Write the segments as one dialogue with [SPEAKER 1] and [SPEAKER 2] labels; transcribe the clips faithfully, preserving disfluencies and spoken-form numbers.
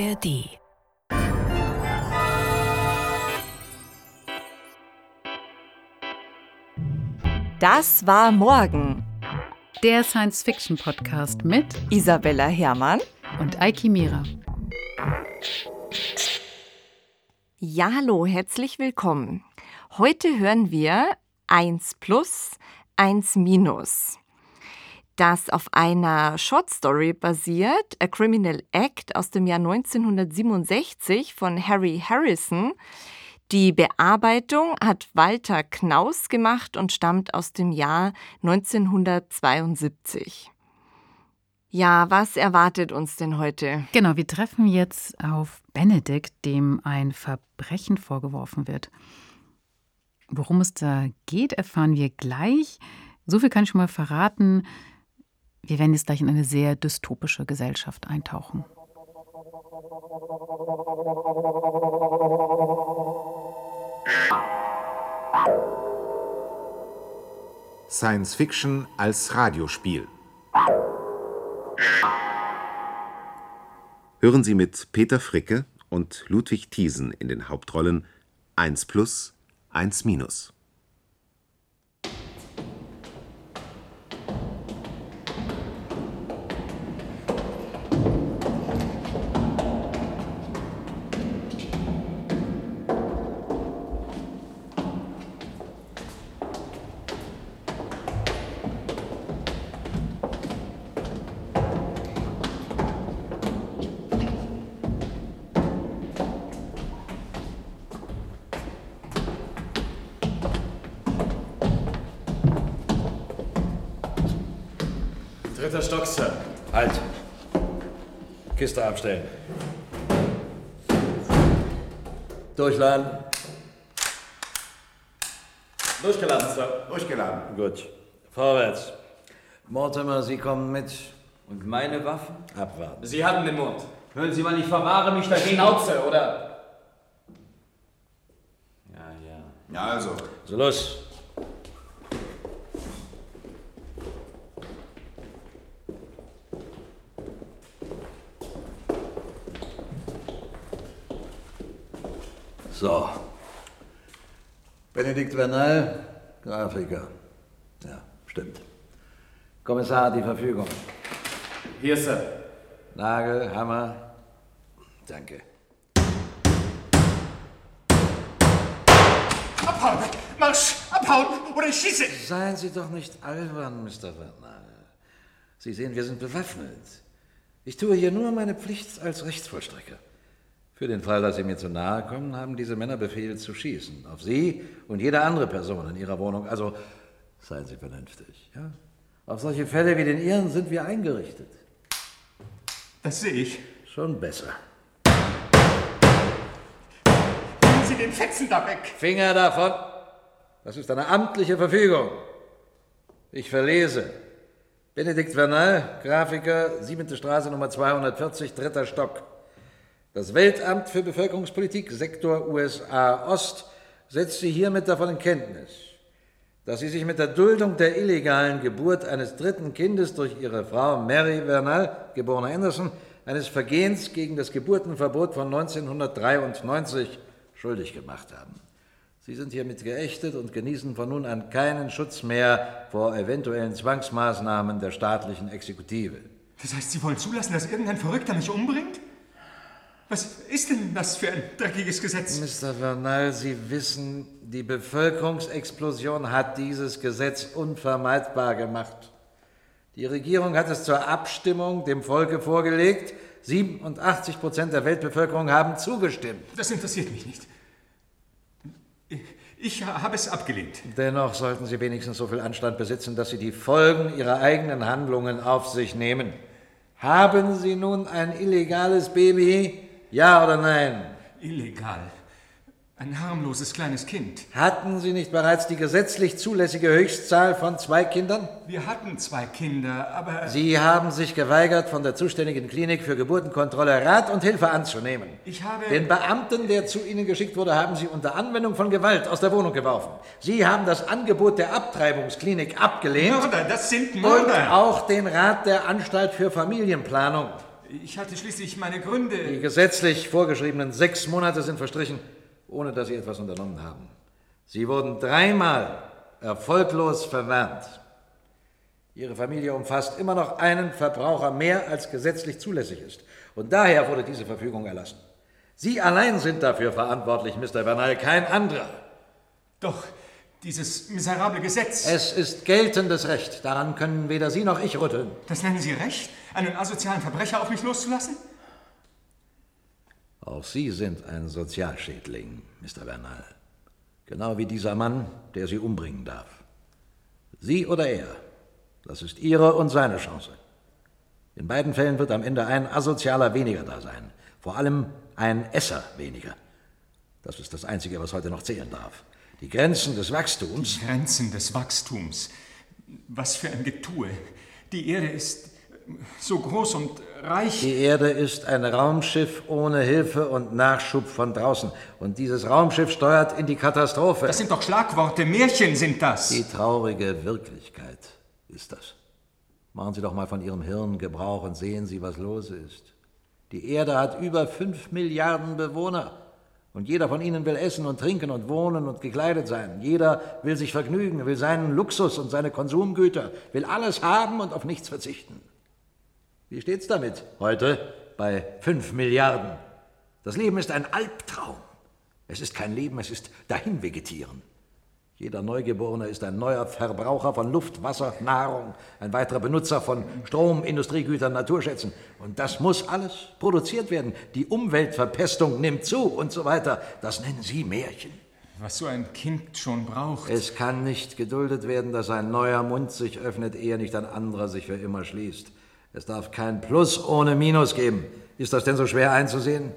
[SPEAKER 1] R D.
[SPEAKER 2] Das war morgen.
[SPEAKER 3] Der Science-Fiction-Podcast mit
[SPEAKER 2] Isabella Herrmann
[SPEAKER 3] und Eiki Mira.
[SPEAKER 2] Ja, hallo, herzlich willkommen. Heute hören wir eins plus, eins minus. Das auf einer Shortstory basiert, A Criminal Act aus dem Jahr neunzehnhundertsiebenundsechzig von Harry Harrison. Die Bearbeitung hat Walter Knaus gemacht und stammt aus dem Jahr neunzehnhundertzweiundsiebzig. Ja, was erwartet uns denn heute?
[SPEAKER 3] Genau, wir treffen jetzt auf Benedikt, dem ein Verbrechen vorgeworfen wird. Worum es da geht, erfahren wir gleich. So viel kann ich schon mal verraten. Wir werden jetzt gleich in eine sehr dystopische Gesellschaft eintauchen.
[SPEAKER 4] Science Fiction als Radiospiel. Hören Sie mit Peter Fricke und Ludwig Thiesen in den Hauptrollen eins plus, eins minus.
[SPEAKER 5] Dritter Stock, Sir. Halt. Kiste abstellen. Durchladen. Durchgeladen, Sir.
[SPEAKER 4] Durchgeladen.
[SPEAKER 5] Gut. Vorwärts. Mortimer, Sie kommen mit.
[SPEAKER 6] Und meine Waffen?
[SPEAKER 5] Abwarten.
[SPEAKER 6] Sie hatten den Mund. Hören Sie mal, ich verwahre mich dagegen. Schnauze, oder? Ja, ja.
[SPEAKER 4] Ja, also.
[SPEAKER 5] So, los. So. Benedikt Vernal, Grafiker. Ja, stimmt. Kommissar hat die Verfügung.
[SPEAKER 6] Hier, Sir.
[SPEAKER 5] Nagel, Hammer. Danke.
[SPEAKER 7] Abhauen! Marsch! Abhauen! Oder ich schieße!
[SPEAKER 5] Seien Sie doch nicht albern, Mister Vernal. Sie sehen, wir sind bewaffnet. Ich tue hier nur meine Pflicht als Rechtsvollstrecker. Für den Fall, dass Sie mir zu nahe kommen, haben diese Männer Befehl zu schießen. Auf Sie und jede andere Person in Ihrer Wohnung. Also seien Sie vernünftig. Ja? Auf solche Fälle wie den Ihren sind wir eingerichtet.
[SPEAKER 7] Das sehe ich.
[SPEAKER 5] Schon besser.
[SPEAKER 7] Nehmen Sie den Fetzen da weg!
[SPEAKER 5] Finger davon! Das ist eine amtliche Verfügung. Ich verlese. Benedikt Vernal, Grafiker, siebente Straße Nummer zweihundertvierzig, dritter Stock. Das Weltamt für Bevölkerungspolitik, Sektor U S A Ost, setzt Sie hiermit davon in Kenntnis, dass Sie sich mit der Duldung der illegalen Geburt eines dritten Kindes durch Ihre Frau Mary Vernal, geborene Anderson, eines Vergehens gegen das Geburtenverbot von neunzehnhundertdreiundneunzig schuldig gemacht haben. Sie sind hiermit geächtet und genießen von nun an keinen Schutz mehr vor eventuellen Zwangsmaßnahmen der staatlichen Exekutive.
[SPEAKER 7] Das heißt, Sie wollen zulassen, dass irgendein Verrückter mich umbringt? Was ist denn das für ein dreckiges Gesetz?
[SPEAKER 5] Mister Vernal, Sie wissen, die Bevölkerungsexplosion hat dieses Gesetz unvermeidbar gemacht. Die Regierung hat es zur Abstimmung dem Volke vorgelegt. siebenundachtzig Prozent der Weltbevölkerung haben zugestimmt.
[SPEAKER 7] Das interessiert mich nicht. Ich habe es abgelehnt.
[SPEAKER 5] Dennoch sollten Sie wenigstens so viel Anstand besitzen, dass Sie die Folgen Ihrer eigenen Handlungen auf sich nehmen. Haben Sie nun ein illegales Baby? Ja oder nein?
[SPEAKER 7] Illegal. Ein harmloses kleines Kind.
[SPEAKER 5] Hatten Sie nicht bereits die gesetzlich zulässige Höchstzahl von zwei Kindern?
[SPEAKER 7] Wir hatten zwei Kinder, aber...
[SPEAKER 5] Sie haben sich geweigert, von der zuständigen Klinik für Geburtenkontrolle Rat und Hilfe anzunehmen.
[SPEAKER 7] Ich habe...
[SPEAKER 5] Den Beamten, der zu Ihnen geschickt wurde, haben Sie unter Anwendung von Gewalt aus der Wohnung geworfen. Sie haben das Angebot der Abtreibungsklinik abgelehnt.
[SPEAKER 7] Mörder, das sind Mörder.
[SPEAKER 5] Und auch den Rat der Anstalt für Familienplanung.
[SPEAKER 7] Ich hatte schließlich meine Gründe.
[SPEAKER 5] Die gesetzlich vorgeschriebenen sechs Monate sind verstrichen, ohne dass Sie etwas unternommen haben. Sie wurden dreimal erfolglos verwarnt. Ihre Familie umfasst immer noch einen Verbraucher mehr, als gesetzlich zulässig ist. Und daher wurde diese Verfügung erlassen. Sie allein sind dafür verantwortlich, Mister Bernal, kein anderer.
[SPEAKER 7] Doch dieses miserable Gesetz...
[SPEAKER 5] Es ist geltendes Recht. Daran können weder Sie noch ich rütteln.
[SPEAKER 7] Das nennen Sie Recht? Einen asozialen Verbrecher auf mich loszulassen?
[SPEAKER 5] Auch Sie sind ein Sozialschädling, Mister Bernal. Genau wie dieser Mann, der Sie umbringen darf. Sie oder er. Das ist Ihre und seine Chance. In beiden Fällen wird am Ende ein Asozialer weniger da sein. Vor allem ein Esser weniger. Das ist das Einzige, was heute noch zählen darf. Die Grenzen des Wachstums...
[SPEAKER 7] Die Grenzen des Wachstums. Was für ein Getue. Die Erde ist so groß und reich...
[SPEAKER 5] Die Erde ist ein Raumschiff ohne Hilfe und Nachschub von draußen. Und dieses Raumschiff steuert in die Katastrophe.
[SPEAKER 7] Das sind doch Schlagworte. Märchen sind das.
[SPEAKER 5] Die traurige Wirklichkeit ist das. Machen Sie doch mal von Ihrem Hirn Gebrauch und sehen Sie, was los ist. Die Erde hat über fünf Milliarden Bewohner. Und jeder von ihnen will essen und trinken und wohnen und gekleidet sein. Jeder will sich vergnügen, will seinen Luxus und seine Konsumgüter, will alles haben und auf nichts verzichten. Wie steht's damit heute bei fünf Milliarden? Das Leben ist ein Albtraum. Es ist kein Leben, es ist Dahinvegetieren. Jeder Neugeborene ist ein neuer Verbraucher von Luft, Wasser, Nahrung, ein weiterer Benutzer von Strom, Industriegütern, Naturschätzen. Und das muss alles produziert werden. Die Umweltverpestung nimmt zu und so weiter. Das nennen Sie Märchen.
[SPEAKER 7] Was so ein Kind schon braucht.
[SPEAKER 5] Es kann nicht geduldet werden, dass ein neuer Mund sich öffnet, ehe nicht ein anderer sich für immer schließt. Es darf kein Plus ohne Minus geben. Ist das denn so schwer einzusehen?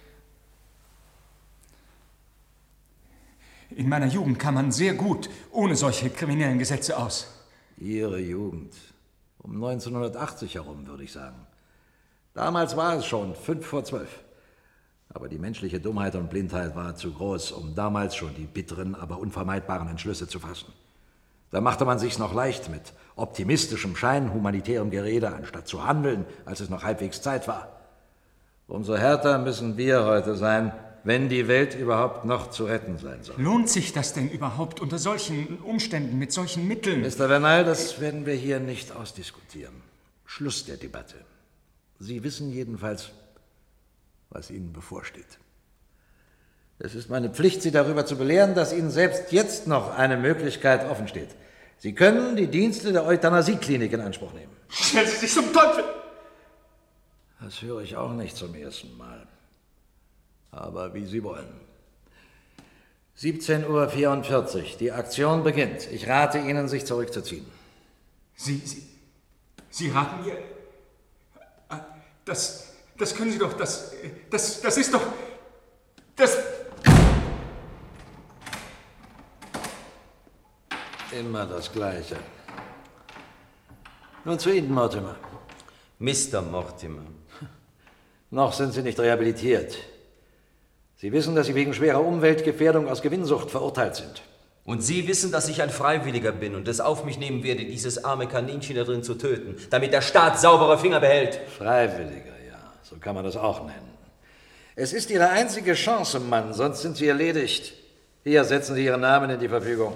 [SPEAKER 7] In meiner Jugend kam man sehr gut ohne solche kriminellen Gesetze aus.
[SPEAKER 5] Ihre Jugend? Um neunzehnhundertachtzig herum, würde ich sagen. Damals war es schon fünf vor zwölf. Aber die menschliche Dummheit und Blindheit war zu groß, um damals schon die bitteren, aber unvermeidbaren Entschlüsse zu fassen. Da machte man sich's noch leicht mit optimistischem Schein, humanitärem Gerede, anstatt zu handeln, als es noch halbwegs Zeit war. Umso härter müssen wir heute sein, wenn die Welt überhaupt noch zu retten sein soll.
[SPEAKER 7] Lohnt sich das denn überhaupt unter solchen Umständen, mit solchen Mitteln?
[SPEAKER 5] Mister Bernal, das werden wir hier nicht ausdiskutieren. Schluss der Debatte. Sie wissen jedenfalls, was Ihnen bevorsteht. Es ist meine Pflicht, Sie darüber zu belehren, dass Ihnen selbst jetzt noch eine Möglichkeit offen steht. Sie können die Dienste der Euthanasieklinik in Anspruch nehmen.
[SPEAKER 7] Stellen Sie sich zum Teufel!
[SPEAKER 5] Das höre ich auch nicht zum ersten Mal. Aber wie Sie wollen. siebzehn Uhr vierundvierzig. Die Aktion beginnt. Ich rate Ihnen, sich zurückzuziehen.
[SPEAKER 7] Sie, Sie, Sie raten mir... Das, das können Sie doch... Das, das, das ist doch... Das...
[SPEAKER 5] Immer das Gleiche. Nun zu Ihnen, Mortimer.
[SPEAKER 6] Mister Mortimer.
[SPEAKER 5] Noch sind Sie nicht rehabilitiert. Sie wissen, dass Sie wegen schwerer Umweltgefährdung aus Gewinnsucht verurteilt sind.
[SPEAKER 6] Und Sie wissen, dass ich ein Freiwilliger bin und es auf mich nehmen werde, dieses arme Kaninchen da drin zu töten, damit der Staat saubere Finger behält.
[SPEAKER 5] Freiwilliger, ja, so kann man das auch nennen. Es ist Ihre einzige Chance, Mann, sonst sind Sie erledigt. Hier, setzen Sie Ihren Namen in die Verfügung.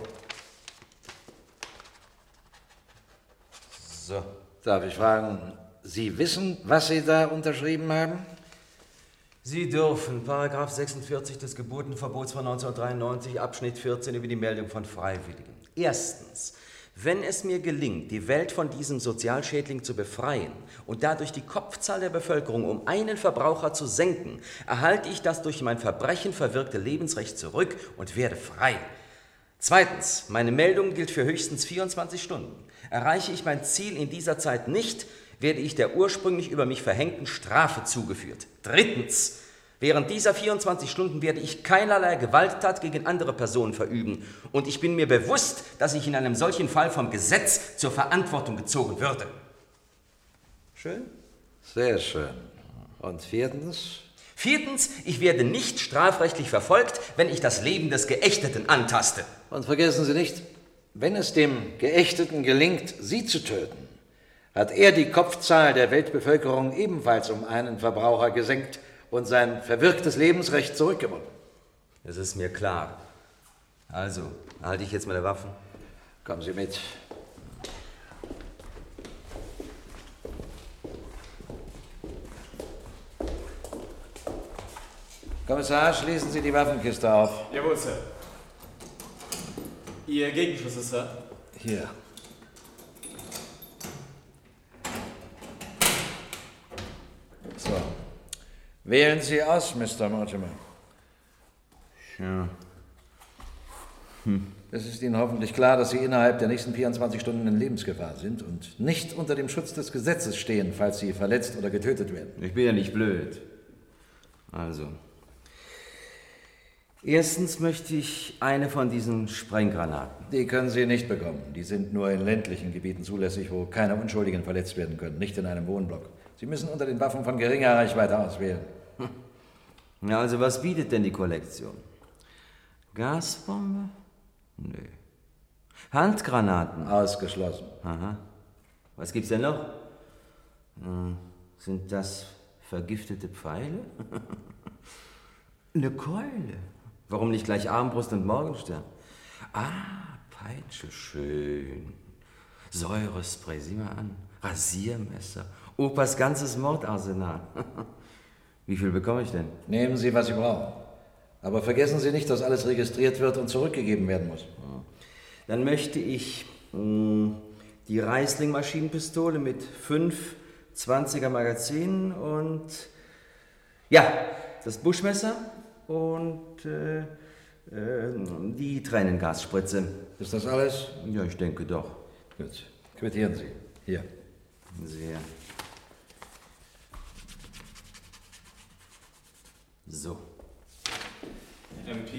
[SPEAKER 6] So.
[SPEAKER 5] Darf ich fragen, Sie wissen, was Sie da unterschrieben haben?
[SPEAKER 6] Sie dürfen, Paragraph sechsundvierzig des Geburtenverbots von neunzehnhundertdreiundneunzig, Abschnitt vierzehn über die Meldung von Freiwilligen. Erstens, wenn es mir gelingt, die Welt von diesem Sozialschädling zu befreien und dadurch die Kopfzahl der Bevölkerung um einen Verbraucher zu senken, erhalte ich das durch mein Verbrechen verwirkte Lebensrecht zurück und werde frei. Zweitens, meine Meldung gilt für höchstens vierundzwanzig Stunden. Erreiche ich mein Ziel in dieser Zeit nicht, werde ich der ursprünglich über mich verhängten Strafe zugeführt. Drittens, während dieser vierundzwanzig Stunden werde ich keinerlei Gewalttat gegen andere Personen verüben. Und ich bin mir bewusst, dass ich in einem solchen Fall vom Gesetz zur Verantwortung gezogen würde. Schön?
[SPEAKER 5] Sehr schön. Und viertens?
[SPEAKER 6] Viertens, ich werde nicht strafrechtlich verfolgt, wenn ich das Leben des Geächteten antaste.
[SPEAKER 5] Und vergessen Sie nicht, wenn es dem Geächteten gelingt, Sie zu töten, hat er die Kopfzahl der Weltbevölkerung ebenfalls um einen Verbraucher gesenkt und sein verwirktes Lebensrecht zurückgewonnen.
[SPEAKER 6] Das ist mir klar. Also, halte ich jetzt meine Waffen?
[SPEAKER 5] Kommen Sie mit. Kommissar, schließen Sie die Waffenkiste auf.
[SPEAKER 1] Jawohl, Sir. Ihr Gegenschüsse, Sir.
[SPEAKER 5] Hier. So. Wählen Sie aus, Mister Mortimer.
[SPEAKER 6] Ja.
[SPEAKER 5] Hm. Es ist Ihnen hoffentlich klar, dass Sie innerhalb der nächsten vierundzwanzig Stunden in Lebensgefahr sind und nicht unter dem Schutz des Gesetzes stehen, falls Sie verletzt oder getötet werden.
[SPEAKER 6] Ich bin ja nicht blöd. Also. Erstens möchte ich eine von diesen Sprenggranaten.
[SPEAKER 5] Die können Sie nicht bekommen. Die sind nur in ländlichen Gebieten zulässig, wo keine Unschuldigen verletzt werden können, nicht in einem Wohnblock. Sie müssen unter den Waffen von geringer Reichweite auswählen.
[SPEAKER 6] Hm. Ja, also was bietet denn die Kollektion? Gasbombe? Nö. Handgranaten?
[SPEAKER 5] Ausgeschlossen.
[SPEAKER 6] Aha. Was gibt's denn noch? Hm. Sind das vergiftete Pfeile? Eine Keule. Warum nicht gleich Armbrust und Morgenstern? Ah, Peitsche, schön. Säurespray, sieh mal an. Rasiermesser. Opas ganzes Mordarsenal. Wie viel bekomme ich denn?
[SPEAKER 5] Nehmen Sie, was Sie brauchen. Aber vergessen Sie nicht, dass alles registriert wird und zurückgegeben werden muss.
[SPEAKER 6] Dann möchte ich mh, die Reisling-Maschinenpistole mit fünf zwanziger Magazinen und ja, das Buschmesser und äh, äh, die Tränengasspritze.
[SPEAKER 5] Ist das alles?
[SPEAKER 6] Ja, ich denke doch.
[SPEAKER 5] Gut. Quittieren Sie. Hier.
[SPEAKER 6] Sehr. So.
[SPEAKER 1] M P.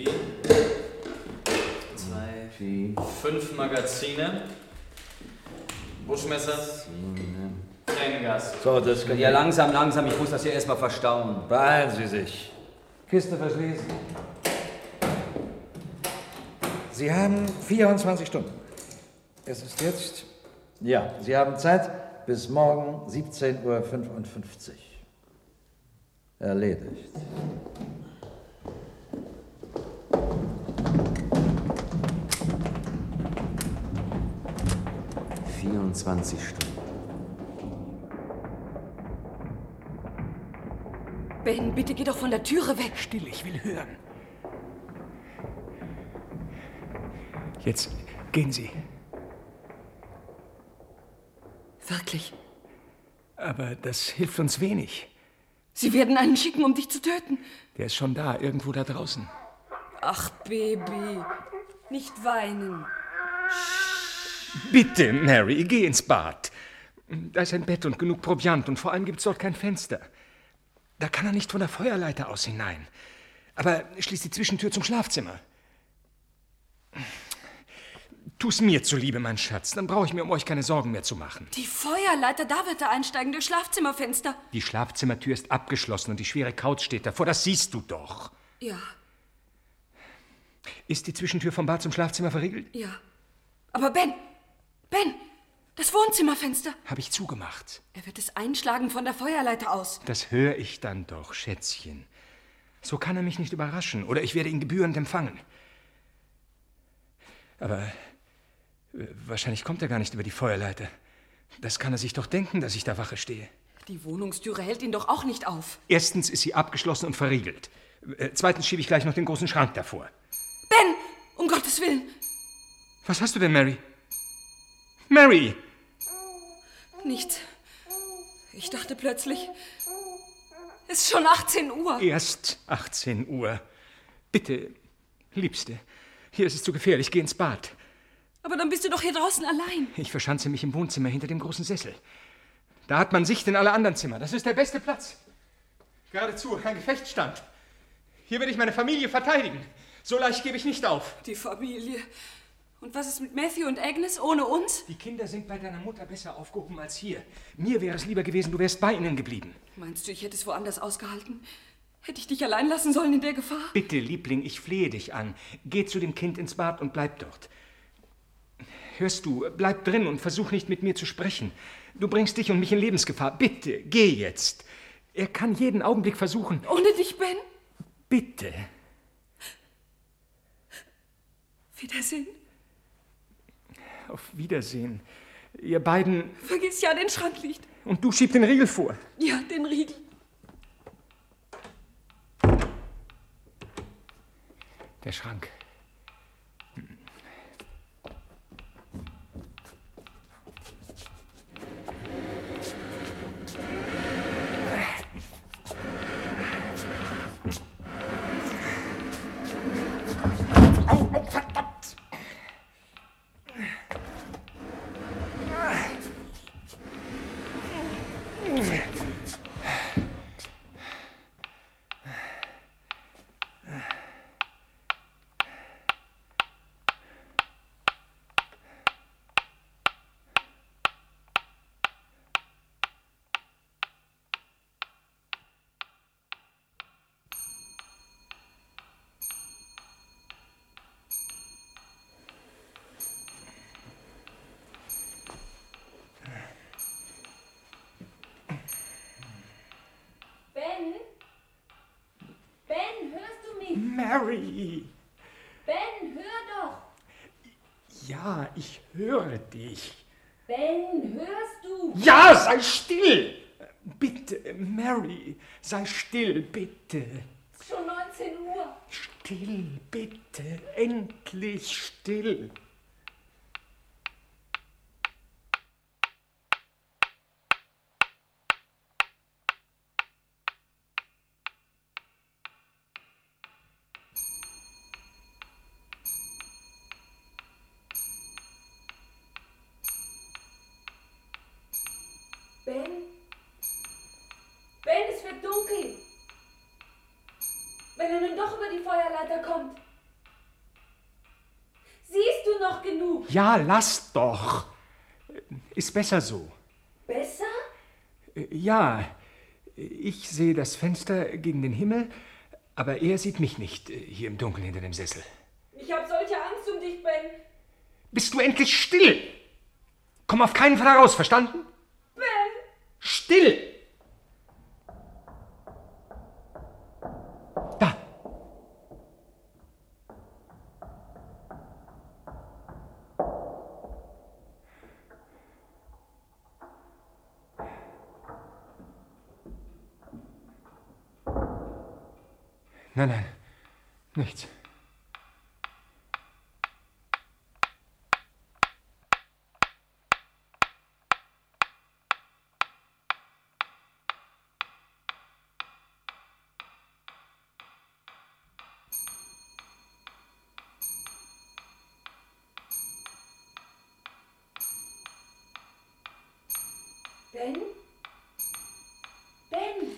[SPEAKER 1] Zwei.
[SPEAKER 6] P.
[SPEAKER 1] Fünf Magazine. Buschmesser. Tränengas.
[SPEAKER 5] So, das kann
[SPEAKER 6] Ja, langsam, langsam. Ich muss das hier erstmal verstauen.
[SPEAKER 5] Beeilen Sie sich. Kiste verschließen. Sie haben vierundzwanzig Stunden. Es ist jetzt... Ja, Sie haben Zeit bis morgen siebzehn Uhr fünfundfünfzig. Erledigt.
[SPEAKER 6] vierundzwanzig Stunden.
[SPEAKER 8] Ben, bitte geh doch von der Türe weg.
[SPEAKER 7] Still, ich will hören. Jetzt gehen Sie.
[SPEAKER 8] Wirklich?
[SPEAKER 7] Aber das hilft uns wenig.
[SPEAKER 8] Sie werden einen schicken, um dich zu töten.
[SPEAKER 7] Der ist schon da, irgendwo da draußen.
[SPEAKER 8] Ach, Baby, nicht weinen.
[SPEAKER 7] Bitte, Mary, geh ins Bad. Da ist ein Bett und genug Proviant und vor allem gibt's dort kein Fenster. Da kann er nicht von der Feuerleiter aus hinein. Aber schließ die Zwischentür zum Schlafzimmer. Tu's mir zuliebe, mein Schatz. Dann brauche ich mir um euch keine Sorgen mehr zu machen.
[SPEAKER 8] Die Feuerleiter, da wird er einsteigen, durch Schlafzimmerfenster.
[SPEAKER 7] Die Schlafzimmertür ist abgeschlossen und die schwere Couch steht davor. Das siehst du doch.
[SPEAKER 8] Ja,
[SPEAKER 7] Ist die Zwischentür vom Bad zum Schlafzimmer verriegelt?
[SPEAKER 8] ja. Aber Ben, Ben, das Wohnzimmerfenster.
[SPEAKER 7] Habe ich zugemacht.
[SPEAKER 8] Er wird es einschlagen von der Feuerleiter aus.
[SPEAKER 7] Das höre ich dann doch, Schätzchen. So kann er mich nicht überraschen, oder ich werde ihn gebührend empfangen. Aber äh, wahrscheinlich kommt er gar nicht über die Feuerleiter. Das kann er sich doch denken, dass ich da Wache stehe.
[SPEAKER 8] Die Wohnungstüre hält ihn doch auch nicht auf.
[SPEAKER 7] Erstens ist sie abgeschlossen und verriegelt. Äh, zweitens schiebe ich gleich noch den großen Schrank davor.
[SPEAKER 8] Ben, um Gottes Willen.
[SPEAKER 7] Was hast du denn, Mary? Mary!
[SPEAKER 8] Nichts. Ich dachte plötzlich, es ist schon achtzehn Uhr.
[SPEAKER 7] Erst achtzehn Uhr. Bitte, Liebste, hier ist es zu gefährlich. Geh ins Bad.
[SPEAKER 8] Aber dann bist du doch hier draußen allein.
[SPEAKER 7] Ich verschanze mich im Wohnzimmer hinter dem großen Sessel. Da hat man Sicht in alle anderen Zimmer. Das ist der beste Platz. Geradezu ein Gefechtsstand. Hier werde ich meine Familie verteidigen. So leicht gebe ich nicht auf.
[SPEAKER 8] Die Familie. Und was ist mit Matthew und Agnes ohne uns?
[SPEAKER 7] Die Kinder sind bei deiner Mutter besser aufgehoben als hier. Mir wäre es lieber gewesen, du wärst bei ihnen geblieben.
[SPEAKER 8] Meinst du, ich hätte es woanders ausgehalten? Hätte ich dich allein lassen sollen in der Gefahr?
[SPEAKER 7] Bitte, Liebling, ich flehe dich an. Geh zu dem Kind ins Bad und bleib dort. Hörst du, bleib drin und versuch nicht mit mir zu sprechen. Du bringst dich und mich in Lebensgefahr. Bitte, geh jetzt. Er kann jeden Augenblick versuchen.
[SPEAKER 8] Ohne dich, Ben?
[SPEAKER 7] Bitte.
[SPEAKER 8] Wiedersehen.
[SPEAKER 7] Auf Wiedersehen. Ihr beiden...
[SPEAKER 8] Vergiss ja, den Schrank liegt.
[SPEAKER 7] Und du schieb den Riegel vor.
[SPEAKER 8] Ja, den Riegel.
[SPEAKER 7] Der Schrank. Mary!
[SPEAKER 9] Ben, hör doch!
[SPEAKER 7] Ja, ich höre dich.
[SPEAKER 9] Ben, hörst du?
[SPEAKER 7] Ja, sei still! Bitte, Mary, sei still, bitte.
[SPEAKER 9] Es ist schon neunzehn Uhr.
[SPEAKER 7] Still, bitte, endlich still.
[SPEAKER 9] Ben? Ben, es wird dunkel. Wenn er nun doch über die Feuerleiter kommt. Siehst du noch genug?
[SPEAKER 7] Ja, lass doch. Ist besser so.
[SPEAKER 9] Besser?
[SPEAKER 7] Ja, ich sehe das Fenster gegen den Himmel, aber er sieht mich nicht hier im Dunkeln hinter dem Sessel.
[SPEAKER 9] Ich habe solche Angst um dich, Ben.
[SPEAKER 7] Bist du endlich still? Komm auf keinen Fall raus, verstanden?
[SPEAKER 9] Ben!
[SPEAKER 7] Still! Da! Nein, nein, nichts.
[SPEAKER 9] Ben? Ben?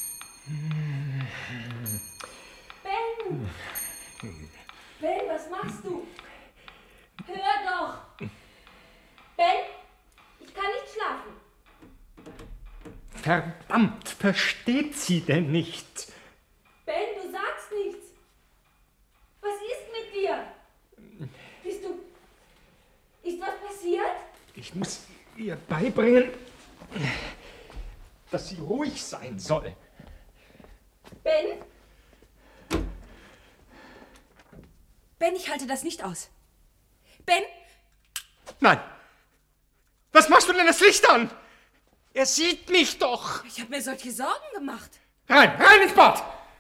[SPEAKER 9] Ben? Ben, was machst du? Hör doch! Ben? Ich kann nicht schlafen.
[SPEAKER 7] Verdammt, versteht sie denn nicht?
[SPEAKER 9] Ben, du sagst nichts. Was ist mit dir? Bist du... Ist was passiert?
[SPEAKER 7] Ich muss ihr beibringen, dass sie ruhig sein soll.
[SPEAKER 8] Ben? Ben, ich halte das nicht aus. Ben?
[SPEAKER 7] Nein! Was machst du denn das Licht an? Er sieht mich doch!
[SPEAKER 8] Ich habe mir solche Sorgen gemacht.
[SPEAKER 7] Rein, rein ins Bad!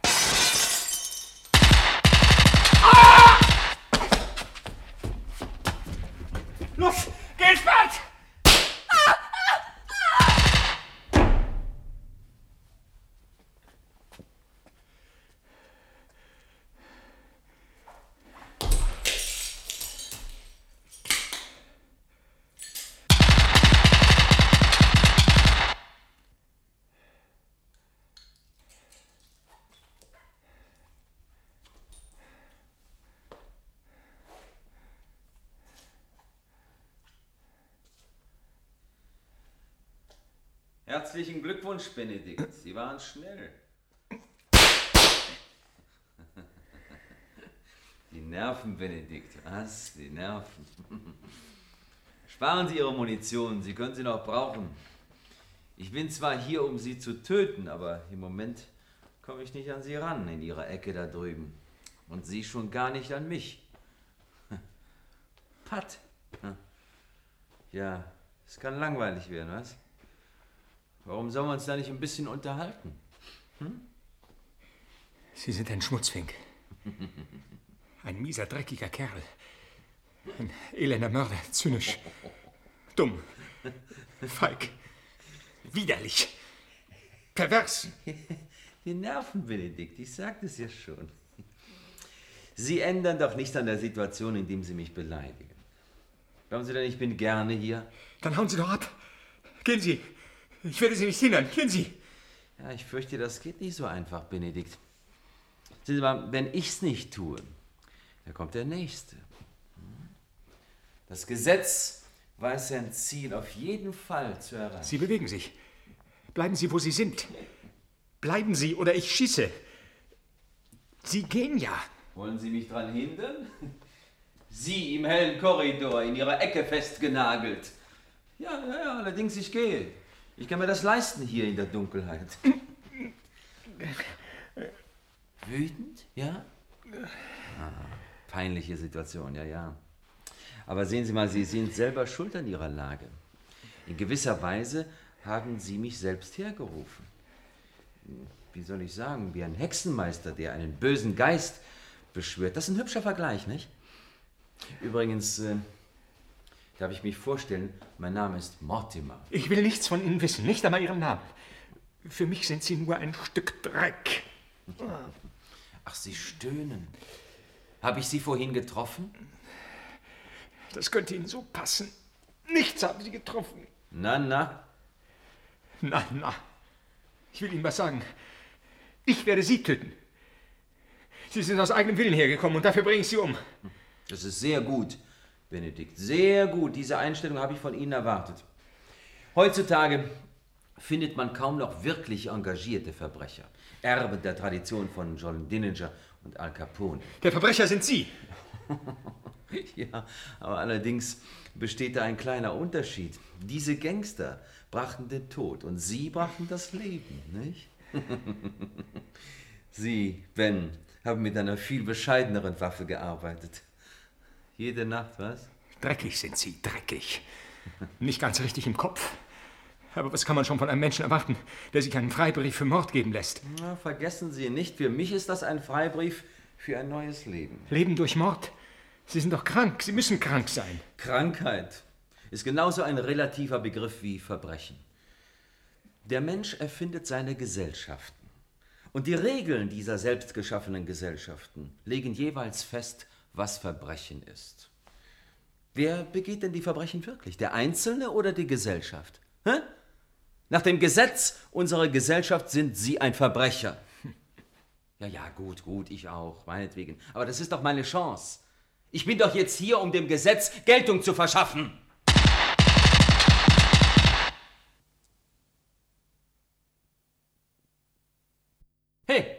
[SPEAKER 7] Ah! Los, geh ins Bad!
[SPEAKER 6] Herzlichen Glückwunsch, Benedikt. Sie waren schnell. Die Nerven, Benedikt. Was? Die Nerven. Sparen Sie Ihre Munition. Sie können sie noch brauchen. Ich bin zwar hier, um Sie zu töten, aber im Moment komme ich nicht an Sie ran, in Ihrer Ecke da drüben. Und Sie schon gar nicht an mich. Pat. Ja, es kann langweilig werden, was? Warum sollen wir uns da nicht ein bisschen unterhalten? Hm?
[SPEAKER 7] Sie sind ein Schmutzfink. Ein mieser, dreckiger Kerl. Ein elender Mörder, zynisch, dumm, feig, widerlich, pervers.
[SPEAKER 6] Die Nerven, Benedikt, ich sagte es ja schon. Sie ändern doch nichts an der Situation, indem Sie mich beleidigen. Glauben Sie denn, ich bin gerne hier?
[SPEAKER 7] Dann hauen Sie doch ab. Gehen Sie. Ich werde Sie nicht hindern. Gehen Sie.
[SPEAKER 6] Ja, ich fürchte, das geht nicht so einfach, Benedikt. Sehen Sie mal, wenn ich's nicht tue, da kommt der Nächste. Das Gesetz weiß sein Ziel auf jeden Fall zu erreichen.
[SPEAKER 7] Sie bewegen sich. Bleiben Sie, wo Sie sind. Bleiben Sie, oder ich schieße. Sie gehen ja.
[SPEAKER 6] Wollen Sie mich daran hindern? Sie im hellen Korridor, in Ihrer Ecke festgenagelt. Ja, ja, ja, allerdings, ich gehe. Ich kann mir das leisten hier in der Dunkelheit. Wütend, ja? Ah, peinliche Situation, ja, ja. Aber sehen Sie mal, Sie sind selber schuld an Ihrer Lage. In gewisser Weise haben Sie mich selbst hergerufen. Wie soll ich sagen, wie ein Hexenmeister, der einen bösen Geist beschwört. Das ist ein hübscher Vergleich, nicht? Übrigens, äh, darf ich mich vorstellen, mein Name ist Mortimer.
[SPEAKER 7] Ich will nichts von Ihnen wissen, nicht einmal Ihren Namen. Für mich sind Sie nur ein Stück Dreck.
[SPEAKER 6] Ach, Sie stöhnen. Habe ich Sie vorhin getroffen?
[SPEAKER 7] Das könnte Ihnen so passen. Nichts haben Sie getroffen.
[SPEAKER 6] Na, na.
[SPEAKER 7] Na, na. Ich will Ihnen was sagen. Ich werde Sie töten. Sie sind aus eigenem Willen hergekommen und dafür bringe ich Sie um.
[SPEAKER 6] Das ist sehr gut, Benedikt. Sehr gut. Diese Einstellung habe ich von Ihnen erwartet. Heutzutage findet man kaum noch wirklich engagierte Verbrecher. Erben der Tradition von John Dillinger und Al Capone.
[SPEAKER 7] Der Verbrecher sind Sie.
[SPEAKER 6] Ja, aber allerdings besteht da ein kleiner Unterschied. Diese Gangster brachten den Tod und Sie brachten das Leben, nicht? Sie, Ben, haben mit einer viel bescheideneren Waffe gearbeitet. Jede Nacht, was?
[SPEAKER 7] Dreckig sind Sie, dreckig. Nicht ganz richtig im Kopf. Aber was kann man schon von einem Menschen erwarten, der sich einen Freibrief für Mord geben lässt?
[SPEAKER 6] Na, vergessen Sie nicht, für mich ist das ein Freibrief für ein neues Leben.
[SPEAKER 7] Leben durch Mord? Sie sind doch krank, Sie müssen krank sein.
[SPEAKER 6] Krankheit ist genauso ein relativer Begriff wie Verbrechen. Der Mensch erfindet seine Gesellschaften. Und die Regeln dieser selbstgeschaffenen Gesellschaften legen jeweils fest, was Verbrechen ist. Wer begeht denn die Verbrechen wirklich? Der Einzelne oder die Gesellschaft? Hä? Nach dem Gesetz unserer Gesellschaft sind Sie ein Verbrecher. Ja, ja, gut, gut, ich auch, meinetwegen. Aber das ist doch meine Chance. Ich bin doch jetzt hier, um dem Gesetz Geltung zu verschaffen. Hey!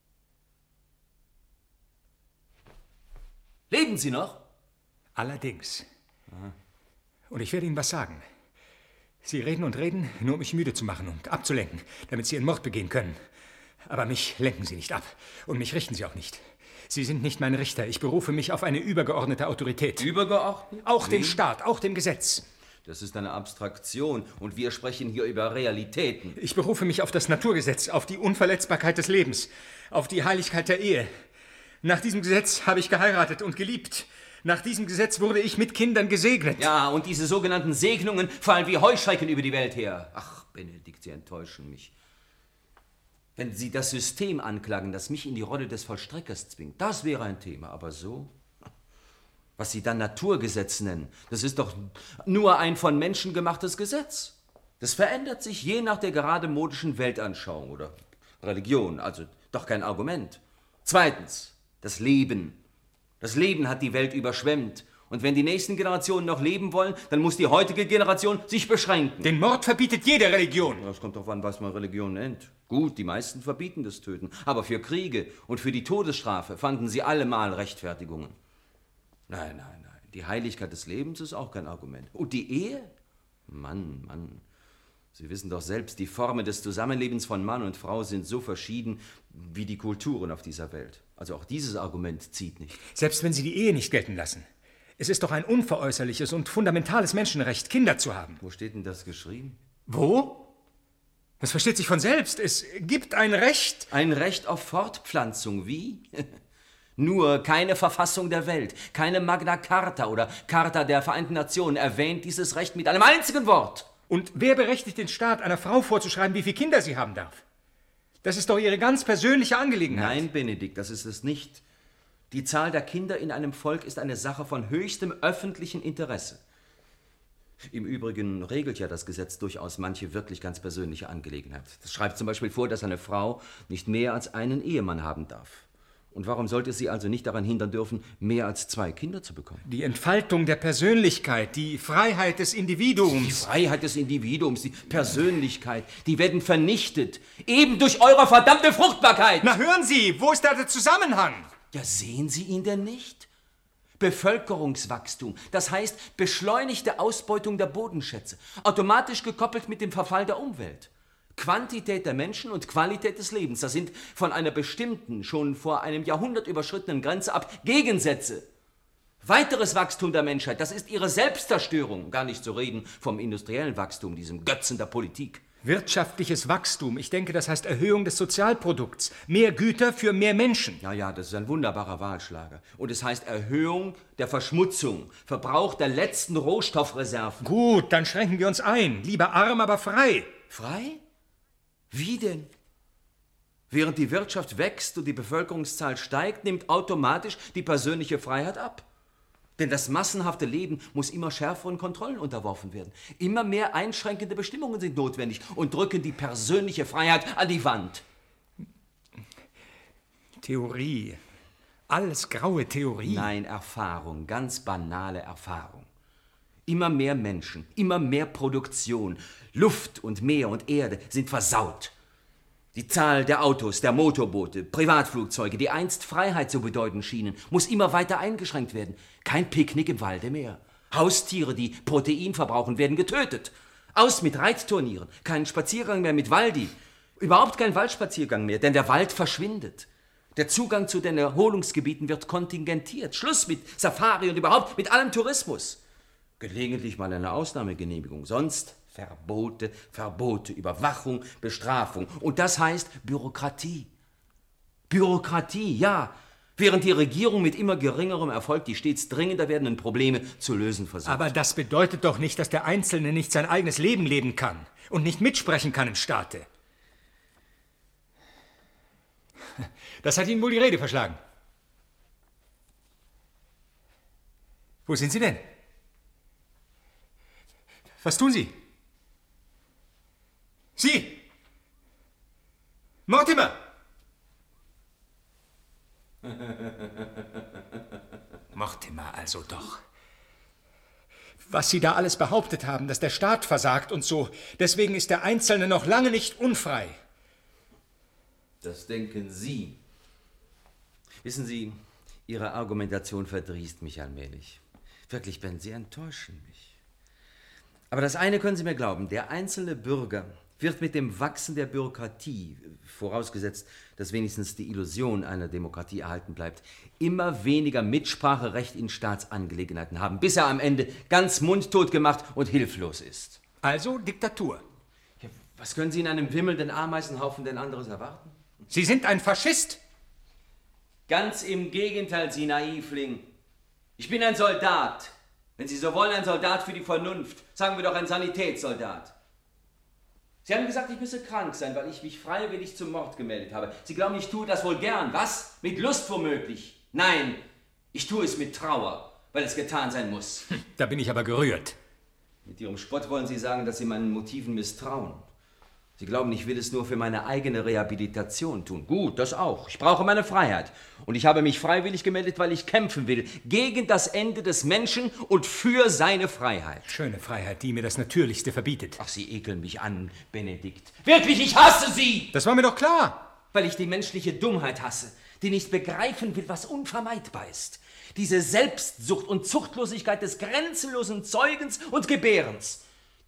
[SPEAKER 6] Leben Sie noch?
[SPEAKER 7] Allerdings. Aha. Und ich werde Ihnen was sagen. Sie reden und reden, nur um mich müde zu machen und abzulenken, damit Sie einen Mord begehen können. Aber mich lenken Sie nicht ab. Und mich richten Sie auch nicht. Sie sind nicht mein Richter. Ich berufe mich auf eine übergeordnete Autorität.
[SPEAKER 6] Übergeordnet?
[SPEAKER 7] Auch den Staat, auch dem Gesetz.
[SPEAKER 6] Das ist eine Abstraktion und wir sprechen hier über Realitäten.
[SPEAKER 7] Ich berufe mich auf das Naturgesetz, auf die Unverletzbarkeit des Lebens, auf die Heiligkeit der Ehe. Nach diesem Gesetz habe ich geheiratet und geliebt. Nach diesem Gesetz wurde ich mit Kindern gesegnet.
[SPEAKER 6] Ja, und diese sogenannten Segnungen fallen wie Heuschrecken über die Welt her. Ach, Benedikt, Sie enttäuschen mich. Wenn Sie das System anklagen, das mich in die Rolle des Vollstreckers zwingt, das wäre ein Thema. Aber so, was Sie dann Naturgesetz nennen, das ist doch nur ein von Menschen gemachtes Gesetz. Das verändert sich je nach der gerade modischen Weltanschauung oder Religion, also doch kein Argument. Zweitens, das Leben. Das Leben hat die Welt überschwemmt. Und wenn die nächsten Generationen noch leben wollen, dann muss die heutige Generation sich beschränken.
[SPEAKER 7] Den Mord verbietet jede Religion.
[SPEAKER 6] Das kommt darauf an, was man Religion nennt. Gut, die meisten verbieten das Töten. Aber für Kriege und für die Todesstrafe fanden sie allemal Rechtfertigungen. Nein, nein, nein. Die Heiligkeit des Lebens ist auch kein Argument. Und die Ehe? Mann, Mann. Sie wissen doch selbst, die Formen des Zusammenlebens von Mann und Frau sind so verschieden wie die Kulturen auf dieser Welt. Also auch dieses Argument zieht nicht.
[SPEAKER 7] Selbst wenn Sie die Ehe nicht gelten lassen. Es ist doch ein unveräußerliches und fundamentales Menschenrecht, Kinder zu haben.
[SPEAKER 6] Wo steht denn das geschrieben?
[SPEAKER 7] Wo? Das versteht sich von selbst. Es gibt ein Recht.
[SPEAKER 6] Ein Recht auf Fortpflanzung, wie? Nur keine Verfassung der Welt, keine Magna Carta oder Charta der Vereinten Nationen erwähnt dieses Recht mit einem einzigen Wort.
[SPEAKER 7] Und wer berechtigt den Staat, einer Frau vorzuschreiben, wie viele Kinder sie haben darf? Das ist doch ihre ganz persönliche Angelegenheit.
[SPEAKER 6] Nein, Benedikt, das ist es nicht. Die Zahl der Kinder in einem Volk ist eine Sache von höchstem öffentlichen Interesse. Im Übrigen regelt ja das Gesetz durchaus manche wirklich ganz persönliche Angelegenheit. Das schreibt zum Beispiel vor, dass eine Frau nicht mehr als einen Ehemann haben darf. Und warum sollte sie also nicht daran hindern dürfen, mehr als zwei Kinder zu bekommen?
[SPEAKER 7] Die Entfaltung der Persönlichkeit, die Freiheit des Individuums.
[SPEAKER 6] Die Freiheit des Individuums, die Persönlichkeit, die werden vernichtet. Eben durch eure verdammte Fruchtbarkeit.
[SPEAKER 7] Na hören Sie, wo ist da der Zusammenhang?
[SPEAKER 6] Ja, sehen Sie ihn denn nicht? Bevölkerungswachstum, das heißt beschleunigte Ausbeutung der Bodenschätze, automatisch gekoppelt mit dem Verfall der Umwelt. Quantität der Menschen und Qualität des Lebens, das sind von einer bestimmten, schon vor einem Jahrhundert überschrittenen Grenze ab Gegensätze. Weiteres Wachstum der Menschheit, das ist ihre Selbstzerstörung, gar nicht zu reden vom industriellen Wachstum, diesem Götzen der Politik.
[SPEAKER 7] Wirtschaftliches Wachstum, ich denke, das heißt Erhöhung des Sozialprodukts, mehr Güter für mehr Menschen.
[SPEAKER 6] Ja, ja, das ist ein wunderbarer Wahlschlager. Und es heißt Erhöhung der Verschmutzung, Verbrauch der letzten Rohstoffreserven.
[SPEAKER 7] Gut, dann schränken wir uns ein. Lieber arm, aber frei.
[SPEAKER 6] Frei? Wie denn? Während die Wirtschaft wächst und die Bevölkerungszahl steigt, nimmt automatisch die persönliche Freiheit ab. Denn das massenhafte Leben muss immer schärferen Kontrollen unterworfen werden. Immer mehr einschränkende Bestimmungen sind notwendig und drücken die persönliche Freiheit an die Wand.
[SPEAKER 7] Theorie. Alles graue Theorie.
[SPEAKER 6] Nein, Erfahrung, ganz banale Erfahrung. Immer mehr Menschen, immer mehr Produktion. Luft und Meer und Erde sind versaut. Die Zahl der Autos, der Motorboote, Privatflugzeuge, die einst Freiheit zu bedeuten schienen, muss immer weiter eingeschränkt werden. Kein Picknick im Walde mehr. Haustiere, die Protein verbrauchen, werden getötet. Aus mit Reitturnieren, kein Spaziergang mehr mit Waldi. Überhaupt kein Waldspaziergang mehr, denn der Wald verschwindet. Der Zugang zu den Erholungsgebieten wird kontingentiert. Schluss mit Safari und überhaupt mit allem Tourismus. Gelegentlich mal eine Ausnahmegenehmigung, sonst Verbote, Verbote, Überwachung, Bestrafung. Und das heißt Bürokratie. Bürokratie, ja. Während die Regierung mit immer geringerem Erfolg die stets dringender werdenden Probleme zu lösen versucht.
[SPEAKER 7] Aber das bedeutet doch nicht, dass der Einzelne nicht sein eigenes Leben leben kann und nicht mitsprechen kann im Staate. Das hat Ihnen wohl die Rede verschlagen. Wo sind Sie denn? Was tun Sie? Sie! Mortimer! Mortimer also doch. Was Sie da alles behauptet haben, dass der Staat versagt und so, deswegen ist der Einzelne noch lange nicht unfrei.
[SPEAKER 6] Das denken Sie. Wissen Sie, Ihre Argumentation verdrießt mich allmählich. Wirklich, Ben, Sie enttäuschen mich. Aber das eine können Sie mir glauben, der einzelne Bürger wird mit dem Wachsen der Bürokratie, vorausgesetzt, dass wenigstens die Illusion einer Demokratie erhalten bleibt, immer weniger Mitspracherecht in Staatsangelegenheiten haben, bis er am Ende ganz mundtot gemacht und hilflos ist.
[SPEAKER 7] Also Diktatur.
[SPEAKER 6] Ja, was können Sie in einem wimmelnden Ameisenhaufen denn anderes erwarten?
[SPEAKER 7] Sie sind ein Faschist.
[SPEAKER 6] Ganz im Gegenteil, Sie Naivling. Ich bin ein Soldat. Wenn Sie so wollen, ein Soldat für die Vernunft. Sagen wir doch ein Sanitätssoldat. Sie haben gesagt, ich müsse krank sein, weil ich mich freiwillig zum Mord gemeldet habe. Sie glauben, ich tue das wohl gern. Was? Mit Lust womöglich? Nein, ich tue es mit Trauer, weil es getan sein muss.
[SPEAKER 7] Da bin ich aber gerührt.
[SPEAKER 6] Mit Ihrem Spott wollen Sie sagen, dass Sie meinen Motiven misstrauen. Sie glauben, ich will es nur für meine eigene Rehabilitation tun. Gut, das auch. Ich brauche meine Freiheit. Und ich habe mich freiwillig gemeldet, weil ich kämpfen will. Gegen das Ende des Menschen und für seine Freiheit.
[SPEAKER 7] Schöne Freiheit, die mir das Natürlichste verbietet.
[SPEAKER 6] Ach, Sie ekeln mich an, Benedikt. Wirklich, ich hasse Sie!
[SPEAKER 7] Das war mir doch klar.
[SPEAKER 6] Weil ich die menschliche Dummheit hasse, die nicht begreifen will, was unvermeidbar ist. Diese Selbstsucht und Zuchtlosigkeit des grenzenlosen Zeugens und Gebärens.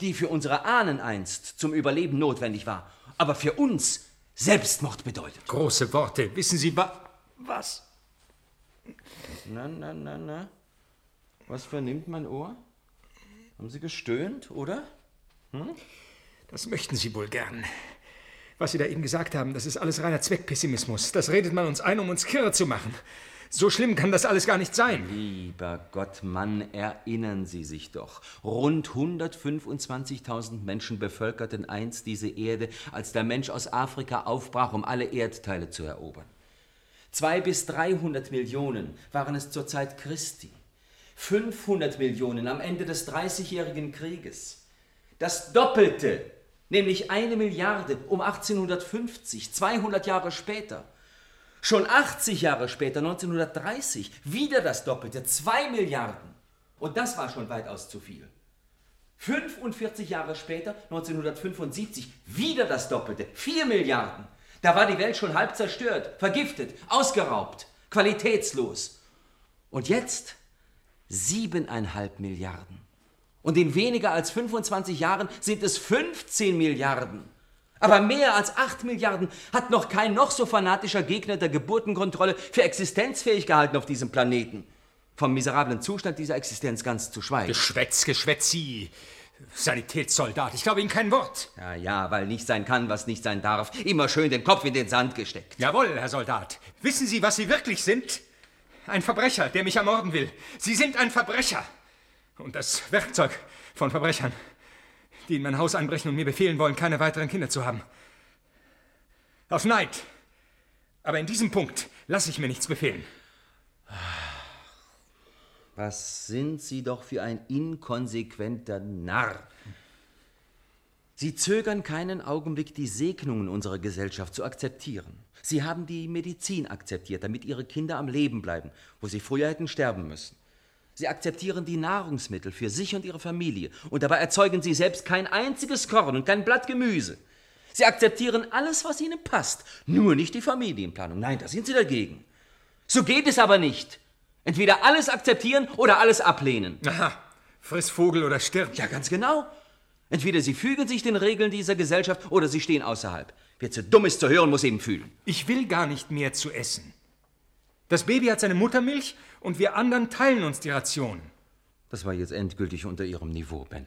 [SPEAKER 6] die für unsere Ahnen einst zum Überleben notwendig war, aber für uns Selbstmord bedeutet.
[SPEAKER 7] Große Worte. Wissen Sie wa was?
[SPEAKER 6] Na, na, na, na. Was vernimmt mein Ohr? Haben Sie gestöhnt, oder? Hm?
[SPEAKER 7] Das möchten Sie wohl gern. Was Sie da eben gesagt haben, das ist alles reiner Zweckpessimismus. Das redet man uns ein, um uns kirre zu machen. So schlimm kann das alles gar nicht sein.
[SPEAKER 6] Lieber Gott, Mann, erinnern Sie sich doch. Rund hundertfünfundzwanzigtausend Menschen bevölkerten einst diese Erde, als der Mensch aus Afrika aufbrach, um alle Erdteile zu erobern. Zwei bis dreihundert Millionen waren es zur Zeit Christi. fünfhundert Millionen am Ende des Dreißigjährigen Krieges. Das Doppelte, nämlich eine Milliarde um achtzehnhundertfünfzig, zweihundert Jahre später. Schon achtzig Jahre später, neunzehnhundertdreißig, wieder das Doppelte, zwei Milliarden. Und das war schon weitaus zu viel. fünfundvierzig Jahre später, neunzehnhundertfünfundsiebzig, wieder das Doppelte, vier Milliarden. Da war die Welt schon halb zerstört, vergiftet, ausgeraubt, qualitätslos. Und jetzt siebeneinhalb Milliarden. Und in weniger als fünfundzwanzig Jahren sind es fünfzehn Milliarden. Aber mehr als acht Milliarden hat noch kein noch so fanatischer Gegner der Geburtenkontrolle für existenzfähig gehalten auf diesem Planeten. Vom miserablen Zustand dieser Existenz ganz zu schweigen.
[SPEAKER 7] Geschwätz, Geschwätz, Sie, Sanitätssoldat, ich glaube Ihnen kein Wort.
[SPEAKER 6] Ja, ja, weil nicht sein kann, was nicht sein darf. Immer schön den Kopf in den Sand gesteckt.
[SPEAKER 7] Jawohl, Herr Soldat. Wissen Sie, was Sie wirklich sind? Ein Verbrecher, der mich ermorden will. Sie sind ein Verbrecher. Und das Werkzeug von Verbrechern, die in mein Haus einbrechen und mir befehlen wollen, keine weiteren Kinder zu haben. Aus Neid. Aber in diesem Punkt lasse ich mir nichts befehlen.
[SPEAKER 6] Was sind Sie doch für ein inkonsequenter Narr. Sie zögern keinen Augenblick, die Segnungen unserer Gesellschaft zu akzeptieren. Sie haben die Medizin akzeptiert, damit Ihre Kinder am Leben bleiben, wo sie früher hätten sterben müssen. Sie akzeptieren die Nahrungsmittel für sich und ihre Familie. Und dabei erzeugen Sie selbst kein einziges Korn und kein Blatt Gemüse. Sie akzeptieren alles, was Ihnen passt, nur nicht die Familienplanung. Nein, da sind Sie dagegen. So geht es aber nicht. Entweder alles akzeptieren oder alles ablehnen.
[SPEAKER 7] Aha, friss Vogel oder stirb.
[SPEAKER 6] Ja, ganz genau. Entweder Sie fügen sich den Regeln dieser Gesellschaft oder Sie stehen außerhalb. Wer zu dumm ist zu hören, muss eben fühlen.
[SPEAKER 7] Ich will gar nicht mehr zu essen. Das Baby hat seine Muttermilch und wir anderen teilen uns die Ration.
[SPEAKER 6] Das war jetzt endgültig unter Ihrem Niveau, Ben.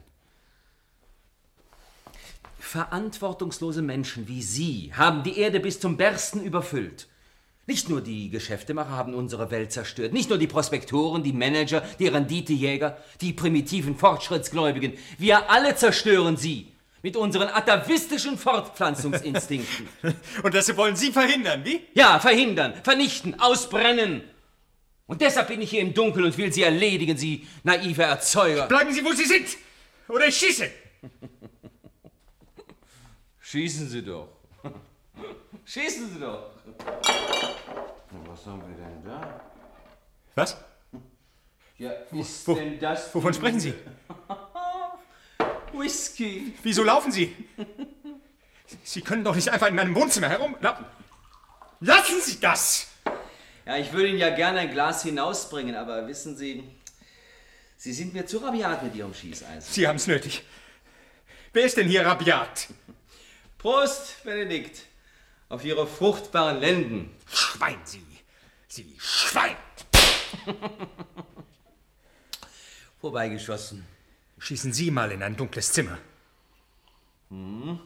[SPEAKER 6] Verantwortungslose Menschen wie Sie haben die Erde bis zum Bersten überfüllt. Nicht nur die Geschäftemacher haben unsere Welt zerstört, nicht nur die Prospektoren, die Manager, die Renditejäger, die primitiven Fortschrittsgläubigen. Wir alle zerstören Sie mit unseren atavistischen Fortpflanzungsinstinkten.
[SPEAKER 7] Und das wollen Sie verhindern, wie?
[SPEAKER 6] Ja, verhindern, vernichten, ausbrennen. Und deshalb bin ich hier im Dunkeln und will Sie erledigen, Sie naive Erzeuger.
[SPEAKER 7] Bleiben Sie, wo Sie sind, oder ich schieße.
[SPEAKER 6] Schießen Sie doch. Schießen Sie doch. Was haben wir denn da?
[SPEAKER 7] Was?
[SPEAKER 6] Ja, ist
[SPEAKER 7] Wo,
[SPEAKER 6] denn das?
[SPEAKER 7] Wovon sprechen Sie?
[SPEAKER 6] Whisky.
[SPEAKER 7] Wieso laufen Sie? Sie können doch nicht einfach in meinem Wohnzimmer herum... Lassen Sie das!
[SPEAKER 6] Ja, ich würde Ihnen ja gerne ein Glas hinausbringen, aber wissen Sie, Sie sind mir zu rabiat mit Ihrem Schießeisen.
[SPEAKER 7] Sie haben es nötig. Wer ist denn hier rabiat?
[SPEAKER 6] Prost, Benedikt, auf Ihre fruchtbaren Lenden.
[SPEAKER 7] Schwein, Sie! Sie Schwein!
[SPEAKER 6] Vorbeigeschossen.
[SPEAKER 7] Schießen Sie mal in ein dunkles Zimmer.
[SPEAKER 6] Hm.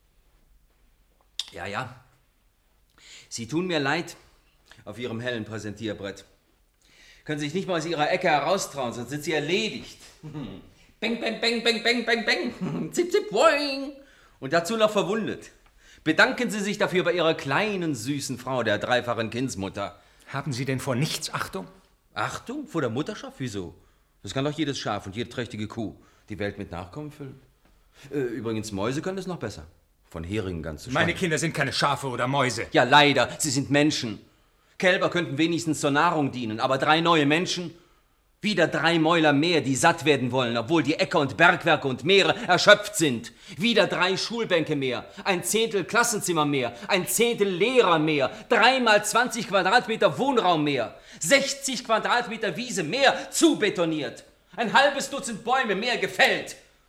[SPEAKER 6] Ja, ja. Sie tun mir leid auf Ihrem hellen Präsentierbrett. Können Sie sich nicht mal aus Ihrer Ecke heraustrauen, sonst sind Sie erledigt. Bang, bang, bang, bang, bang, bang, bang. Zip, zip, boing. Und dazu noch verwundet. Bedanken Sie sich dafür bei Ihrer kleinen, süßen Frau, der dreifachen Kindsmutter.
[SPEAKER 7] Haben Sie denn vor nichts Achtung?
[SPEAKER 6] Achtung? Vor der Mutterschaft? Wieso? Das kann doch jedes Schaf und jede trächtige Kuh die Welt mit Nachkommen füllen. Äh, übrigens, Mäuse können es noch besser. Von Heringen ganz zu schweigen.
[SPEAKER 7] Meine Kinder sind keine Schafe oder Mäuse.
[SPEAKER 6] Ja, leider. Sie sind Menschen. Kälber könnten wenigstens zur Nahrung dienen, aber drei neue Menschen? Wieder drei Mäuler mehr, die satt werden wollen, obwohl die Äcker und Bergwerke und Meere erschöpft sind. Wieder drei Schulbänke mehr, ein Zehntel Klassenzimmer mehr, ein Zehntel Lehrer mehr, dreimal zwanzig Quadratmeter Wohnraum mehr, sechzig Quadratmeter Wiese mehr zubetoniert, ein halbes Dutzend Bäume mehr gefällt.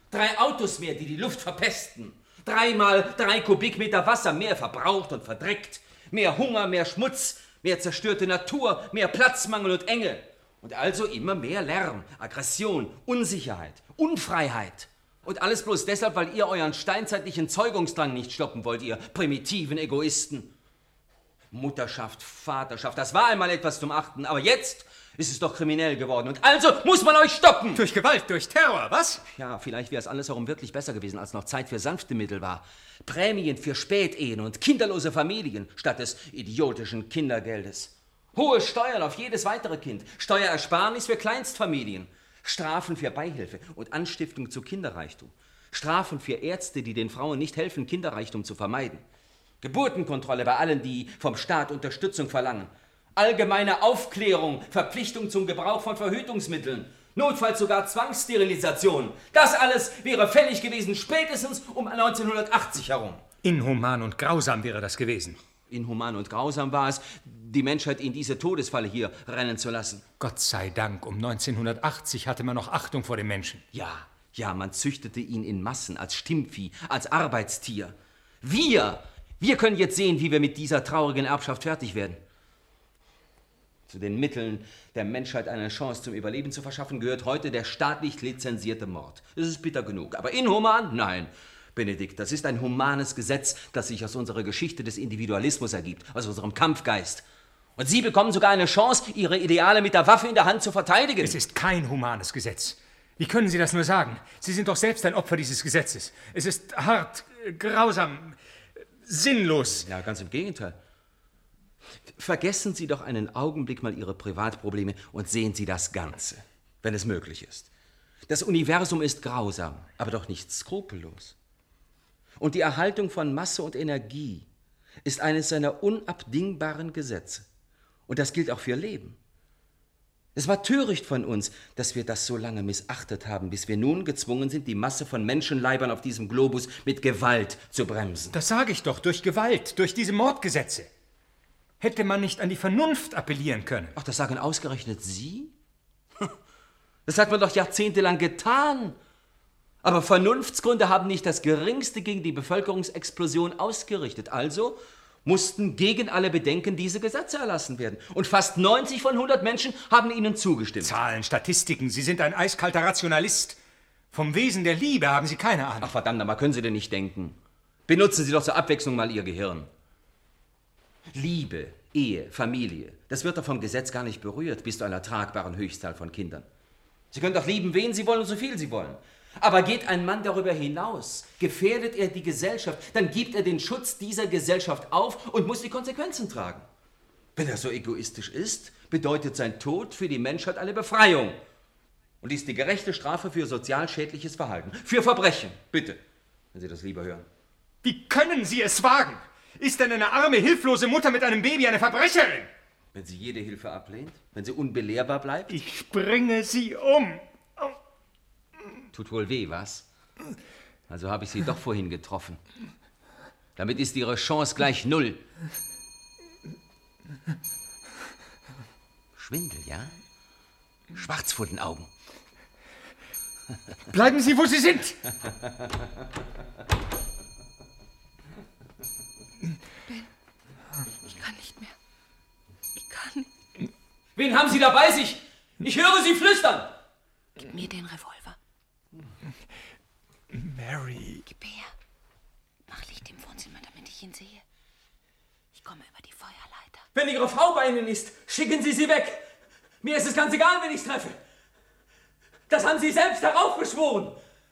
[SPEAKER 6] Drei Autos mehr, die die Luft verpesten. Dreimal drei Kubikmeter Wasser mehr verbraucht und verdreckt. Mehr Hunger, mehr Schmutz, mehr zerstörte Natur, mehr Platzmangel und Enge. Und also immer mehr Lärm, Aggression, Unsicherheit, Unfreiheit. Und alles bloß deshalb, weil ihr euren steinzeitlichen Zeugungsdrang nicht stoppen wollt, ihr primitiven Egoisten. Mutterschaft, Vaterschaft, das war einmal etwas zum Achten, aber jetzt ist es doch kriminell geworden. Und also muss man euch stoppen!
[SPEAKER 7] Durch Gewalt, durch Terror, was?
[SPEAKER 6] Ja, vielleicht wäre es alles herum wirklich besser gewesen, als noch Zeit für sanfte Mittel war. Prämien für Spätehen und kinderlose Familien statt des idiotischen Kindergeldes. Hohe Steuern auf jedes weitere Kind. Steuerersparnis für Kleinstfamilien. Strafen für Beihilfe und Anstiftung zu Kinderreichtum. Strafen für Ärzte, die den Frauen nicht helfen, Kinderreichtum zu vermeiden. Geburtenkontrolle bei allen, die vom Staat Unterstützung verlangen. Allgemeine Aufklärung, Verpflichtung zum Gebrauch von Verhütungsmitteln. Notfalls sogar Zwangssterilisation. Das alles wäre fällig gewesen spätestens um neunzehnhundertachtzig herum.
[SPEAKER 7] Inhuman und grausam wäre das gewesen.
[SPEAKER 6] Inhuman und grausam war es, die Menschheit in diese Todesfalle hier rennen zu lassen.
[SPEAKER 7] Gott sei Dank, um neunzehnhundertachtzig hatte man noch Achtung vor dem Menschen.
[SPEAKER 6] Ja, ja, man züchtete ihn in Massen, als Stimmvieh, als Arbeitstier. Wir, wir können jetzt sehen, wie wir mit dieser traurigen Erbschaft fertig werden. Zu den Mitteln der Menschheit eine Chance zum Überleben zu verschaffen, gehört heute der staatlich lizenzierte Mord. Das ist bitter genug. Aber inhuman? Nein. Benedikt, das ist ein humanes Gesetz, das sich aus unserer Geschichte des Individualismus ergibt, aus unserem Kampfgeist. Und Sie bekommen sogar eine Chance, Ihre Ideale mit der Waffe in der Hand zu verteidigen.
[SPEAKER 7] Es ist kein humanes Gesetz. Wie können Sie das nur sagen? Sie sind doch selbst ein Opfer dieses Gesetzes. Es ist hart, grausam, sinnlos.
[SPEAKER 6] Ja, ganz im Gegenteil. Vergessen Sie doch einen Augenblick mal Ihre Privatprobleme und sehen Sie das Ganze, wenn es möglich ist. Das Universum ist grausam, aber doch nicht skrupellos. Und die Erhaltung von Masse und Energie ist eines seiner unabdingbaren Gesetze. Und das gilt auch für Leben. Es war töricht von uns, dass wir das so lange missachtet haben, bis wir nun gezwungen sind, die Masse von Menschenleibern auf diesem Globus mit Gewalt zu bremsen.
[SPEAKER 7] Das sage ich doch, durch Gewalt, durch diese Mordgesetze. Hätte man nicht an die Vernunft appellieren können?
[SPEAKER 6] Ach, das sagen ausgerechnet Sie? Das hat man doch jahrzehntelang getan. Aber Vernunftsgründe haben nicht das Geringste gegen die Bevölkerungsexplosion ausgerichtet. Also mussten gegen alle Bedenken diese Gesetze erlassen werden. Und fast neunzig von hundert Menschen haben ihnen zugestimmt.
[SPEAKER 7] Zahlen, Statistiken, Sie sind ein eiskalter Rationalist. Vom Wesen der Liebe haben Sie keine Ahnung.
[SPEAKER 6] Ach verdammt, aber können Sie denn nicht denken? Benutzen Sie doch zur Abwechslung mal Ihr Gehirn. Liebe, Ehe, Familie, das wird doch vom Gesetz gar nicht berührt, bis zu einer tragbaren Höchstzahl von Kindern. Sie können doch lieben, wen Sie wollen und so viel Sie wollen. Aber geht ein Mann darüber hinaus, gefährdet er die Gesellschaft, dann gibt er den Schutz dieser Gesellschaft auf und muss die Konsequenzen tragen. Wenn er so egoistisch ist, bedeutet sein Tod für die Menschheit eine Befreiung. Und ist die gerechte Strafe für sozial schädliches Verhalten, für Verbrechen. Bitte, wenn Sie das lieber hören.
[SPEAKER 7] Wie können Sie es wagen? Ist denn eine arme, hilflose Mutter mit einem Baby eine Verbrecherin?
[SPEAKER 6] Wenn sie jede Hilfe ablehnt, wenn sie unbelehrbar bleibt?
[SPEAKER 7] Ich bringe sie um.
[SPEAKER 6] Tut wohl weh, was? Also habe ich Sie doch vorhin getroffen. Damit ist Ihre Chance gleich null. Schwindel, ja? Schwarz vor den Augen.
[SPEAKER 7] Bleiben Sie, wo Sie sind!
[SPEAKER 8] Ben, ich kann nicht mehr. Ich kann nicht.
[SPEAKER 6] Wen haben Sie da bei sich? Ich höre Sie flüstern!
[SPEAKER 8] Gib mir den Revolver.
[SPEAKER 7] Mary.
[SPEAKER 8] Gib her. Mach Licht im Wohnzimmer, damit ich ihn sehe. Ich komme über die Feuerleiter.
[SPEAKER 6] Wenn Ihre Frau bei Ihnen ist, schicken Sie sie weg. Mir ist es ganz egal, wen ich treffe. Das haben Sie selbst heraufbeschworen.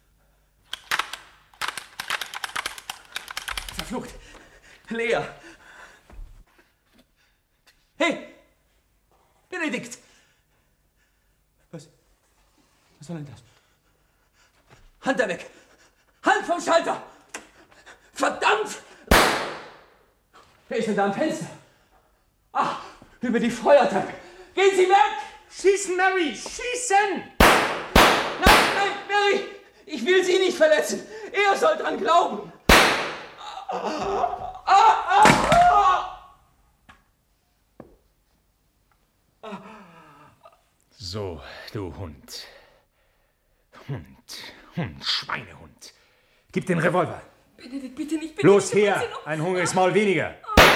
[SPEAKER 6] Verflucht. Lea. Hey! Benedikt! Was? Was soll denn das? Hand da weg! Hand vom Schalter! Verdammt! Wer ist denn da am Fenster? Ah, über die Feuertreppe. Gehen Sie weg!
[SPEAKER 7] Schießen, Mary! Schießen!
[SPEAKER 6] Nein, nein, Mary! Ich will Sie nicht verletzen. Er soll dran glauben. Ah, ah, ah,
[SPEAKER 7] ah. So, du Hund. Hund, Hm, Schweinehund. Gib den Revolver.
[SPEAKER 9] Benedikt, bitte nicht, bitte
[SPEAKER 7] Los
[SPEAKER 9] nicht.
[SPEAKER 7] her, ein hungriges Maul weniger.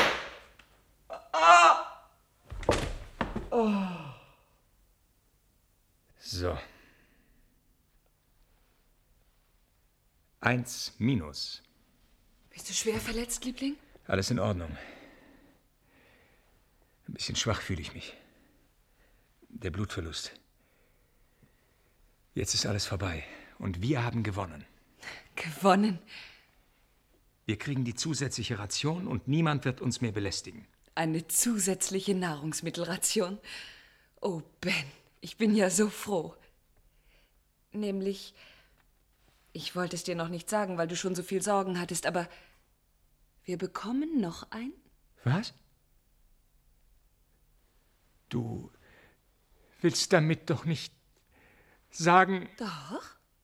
[SPEAKER 7] So. Eins minus.
[SPEAKER 8] Bist du schwer verletzt, Liebling?
[SPEAKER 7] Alles in Ordnung. Ein bisschen schwach fühle ich mich. Der Blutverlust. Jetzt ist alles vorbei und wir haben gewonnen.
[SPEAKER 8] Gewonnen.
[SPEAKER 7] Wir kriegen die zusätzliche Ration und niemand wird uns mehr belästigen.
[SPEAKER 8] Eine zusätzliche Nahrungsmittelration. Oh, Ben, ich bin ja so froh. Nämlich, ich wollte es dir noch nicht sagen, weil du schon so viel Sorgen hattest, aber wir bekommen noch ein?
[SPEAKER 7] Was? Du willst damit doch nicht sagen...
[SPEAKER 8] Doch.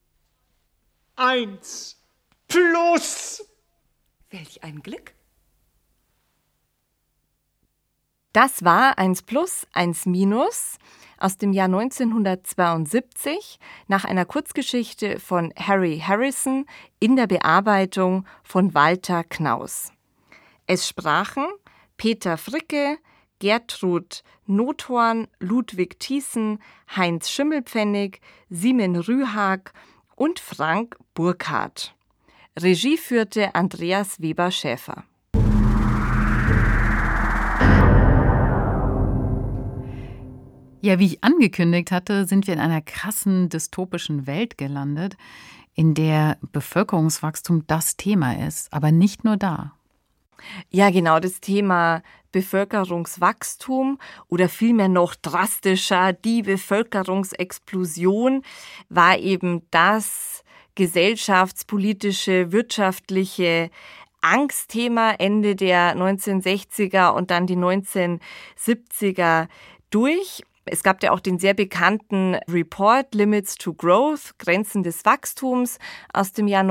[SPEAKER 7] Eins plus.
[SPEAKER 8] Welch ein Glück.
[SPEAKER 2] Das war eins plus, eins minus aus dem Jahr neunzehnhundertzweiundsiebzig nach einer Kurzgeschichte von Harry Harrison in der Bearbeitung von Walter Knaus. Es sprachen Peter Fricke, Gertrud Nothorn, Ludwig Thiessen, Heinz Schimmelpfennig, Simen Rühag und Frank Burkhardt. Regie führte Andreas Weber-Schäfer.
[SPEAKER 3] Ja, wie ich angekündigt hatte, sind wir in einer krassen dystopischen Welt gelandet, in der Bevölkerungswachstum das Thema ist, aber nicht nur da.
[SPEAKER 2] Ja, genau, das Thema Bevölkerungswachstum oder vielmehr noch drastischer, die Bevölkerungsexplosion war eben das gesellschaftspolitische, wirtschaftliche Angstthema Ende der neunzehnhundertsechziger und dann die neunzehnhundertsiebziger durch. Es gab ja auch den sehr bekannten Report Limits to Growth, Grenzen des Wachstums aus dem Jahr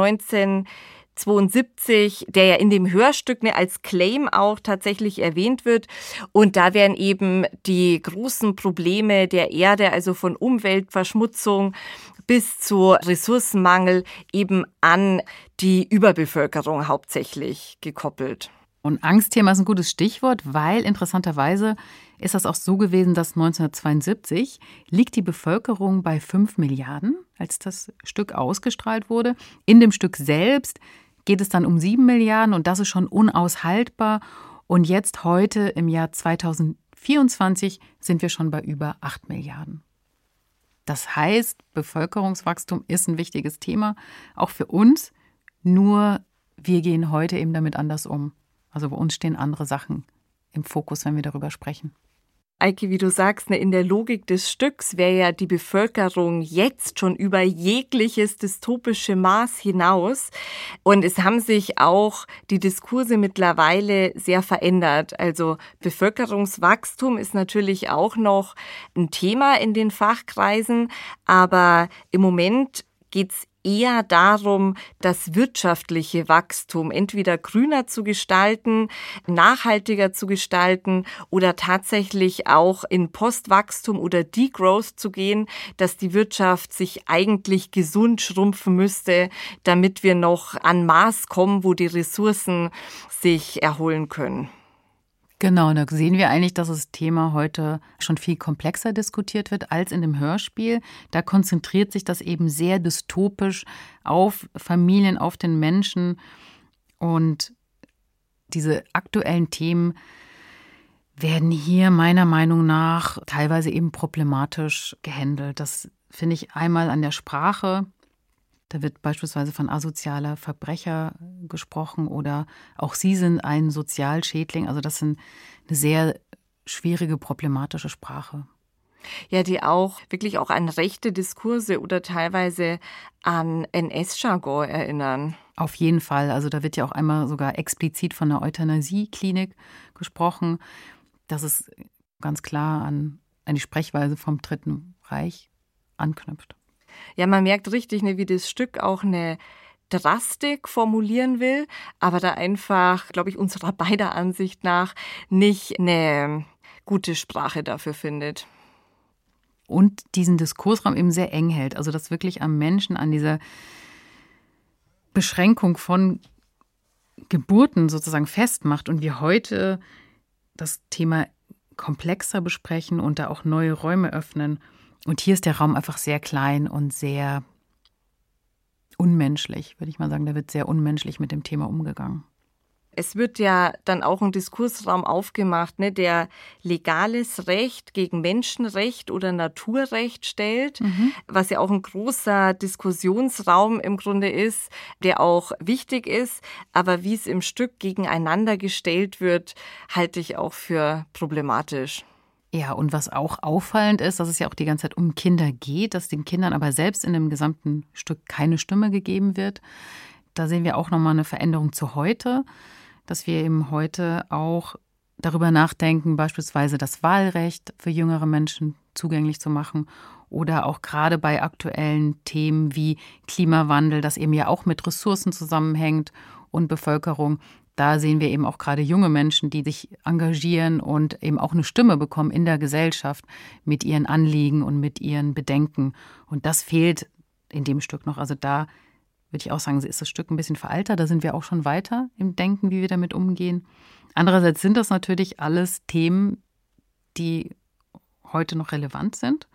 [SPEAKER 2] neunzehnhundertzweiundsiebzig, der ja in dem Hörstück ne, als Claim auch tatsächlich erwähnt wird. Und da werden eben die großen Probleme der Erde, also von Umweltverschmutzung bis zu Ressourcenmangel, eben an die Überbevölkerung hauptsächlich gekoppelt.
[SPEAKER 3] Und Angstthema ist ein gutes Stichwort, weil interessanterweise ist das auch so gewesen, dass neunzehnhundertzweiundsiebzig liegt die Bevölkerung bei fünf Milliarden, als das Stück ausgestrahlt wurde. In dem Stück selbst geht es dann um sieben Milliarden und das ist schon unaushaltbar. Und jetzt heute im Jahr zweitausendvierundzwanzig sind wir schon bei über acht Milliarden. Das heißt, Bevölkerungswachstum ist ein wichtiges Thema, auch für uns. Nur wir gehen heute eben damit anders um. Also bei uns stehen andere Sachen im Fokus, wenn wir darüber sprechen.
[SPEAKER 2] Eike, wie du sagst, in der Logik des Stücks wäre ja die Bevölkerung jetzt schon über jegliches dystopische Maß hinaus. Und es haben sich auch die Diskurse mittlerweile sehr verändert. Also Bevölkerungswachstum ist natürlich auch noch ein Thema in den Fachkreisen, aber im Moment geht's eher darum, das wirtschaftliche Wachstum entweder grüner zu gestalten, nachhaltiger zu gestalten oder tatsächlich auch in Postwachstum oder Degrowth zu gehen, dass die Wirtschaft sich eigentlich gesund schrumpfen müsste, damit wir noch an Maß kommen, wo die Ressourcen sich erholen können.
[SPEAKER 3] Genau, da sehen wir eigentlich, dass das Thema heute schon viel komplexer diskutiert wird als in dem Hörspiel. Da konzentriert sich das eben sehr dystopisch auf Familien, auf den Menschen. Und diese aktuellen Themen werden hier meiner Meinung nach teilweise eben problematisch gehandelt. Das finde ich einmal an der Sprache. Da wird beispielsweise von asozialer Verbrecher gesprochen oder auch sie sind ein Sozialschädling. Also das ist eine sehr schwierige, problematische Sprache.
[SPEAKER 2] Ja, die auch wirklich auch an rechte Diskurse oder teilweise an N S-Jargon erinnern.
[SPEAKER 3] Auf jeden Fall. Also da wird ja auch einmal sogar explizit von einer Euthanasie-Klinik gesprochen. Das ist ganz klar an, an die Sprechweise vom Dritten Reich anknüpft.
[SPEAKER 2] Ja, man merkt richtig, ne, wie das Stück auch eine Drastik formulieren will, aber da einfach, glaube ich, unserer beider Ansicht nach nicht eine gute Sprache dafür findet.
[SPEAKER 3] und diesen Diskursraum eben sehr eng hält. Also das wirklich am Menschen, an dieser Beschränkung von Geburten sozusagen festmacht und wir heute das Thema komplexer besprechen und da auch neue Räume öffnen. Und hier ist der Raum einfach sehr klein und sehr unmenschlich, würde ich mal sagen. Da wird sehr unmenschlich mit dem Thema umgegangen.
[SPEAKER 2] Es wird ja dann auch ein Diskursraum aufgemacht, ne, der legales Recht gegen Menschenrecht oder Naturrecht stellt, mhm. was ja auch ein großer Diskussionsraum im Grunde ist, der auch wichtig ist. Aber wie es im Stück gegeneinander gestellt wird, halte ich auch für problematisch.
[SPEAKER 3] Ja, und was auch auffallend ist, dass es ja auch die ganze Zeit um Kinder geht, dass den Kindern aber selbst in dem gesamten Stück keine Stimme gegeben wird. Da sehen wir auch nochmal eine Veränderung zu heute, dass wir eben heute auch darüber nachdenken, beispielsweise das Wahlrecht für jüngere Menschen zugänglich zu machen oder auch gerade bei aktuellen Themen wie Klimawandel, das eben ja auch mit Ressourcen zusammenhängt und Bevölkerung. Da sehen wir eben auch gerade junge Menschen, die sich engagieren und eben auch eine Stimme bekommen in der Gesellschaft mit ihren Anliegen und mit ihren Bedenken. Und das fehlt in dem Stück noch. Also da würde ich auch sagen, ist das Stück ein bisschen veraltet. Da sind wir auch schon weiter im Denken, wie wir damit umgehen. Andererseits sind das natürlich alles Themen, die heute noch relevant sind.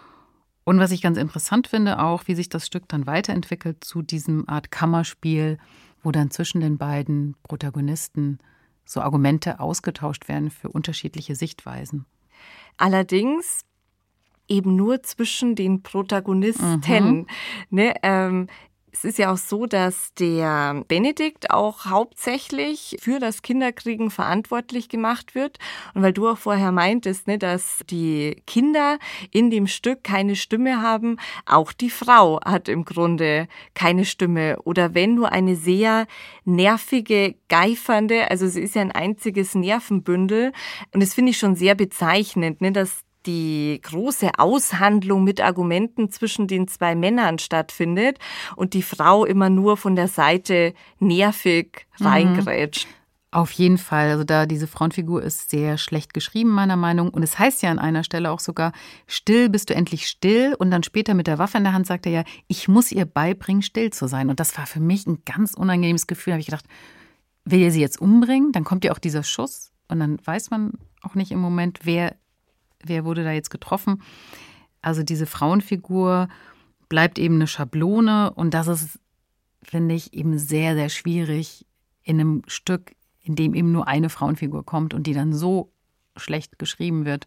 [SPEAKER 3] Und was ich ganz interessant finde, auch wie sich das Stück dann weiterentwickelt zu diesem Art Kammerspiel, wo dann zwischen den beiden Protagonisten so Argumente ausgetauscht werden für unterschiedliche Sichtweisen.
[SPEAKER 2] Allerdings eben nur zwischen den Protagonisten.
[SPEAKER 3] Mhm.
[SPEAKER 2] Ne, ähm, es ist ja auch so, dass der Benedikt auch hauptsächlich für das Kinderkriegen verantwortlich gemacht wird. Und weil du auch vorher meintest, ne, dass die Kinder in dem Stück keine Stimme haben, auch die Frau hat im Grunde keine Stimme. Oder wenn nur eine sehr nervige, geifernde, also sie ist ja ein einziges Nervenbündel. Und das finde ich schon sehr bezeichnend, ne, dass die große Aushandlung mit Argumenten zwischen den zwei Männern stattfindet und die Frau immer nur von der Seite nervig reingrätscht.
[SPEAKER 3] Auf jeden Fall. Also da diese Frauenfigur ist sehr schlecht geschrieben, meiner Meinung nach. Und es heißt ja an einer Stelle auch sogar, still bist du endlich still. Und dann später mit der Waffe in der Hand sagt er ja, ich muss ihr beibringen, still zu sein. Und das war für mich ein ganz unangenehmes Gefühl. Da habe ich gedacht, will er sie jetzt umbringen? Dann kommt ja auch dieser Schuss. Und dann weiß man auch nicht im Moment, wer Wer wurde da jetzt getroffen? Also diese Frauenfigur bleibt eben eine Schablone und das ist, finde ich, eben sehr, sehr schwierig in einem Stück, in dem eben nur eine Frauenfigur kommt und die dann so schlecht geschrieben wird.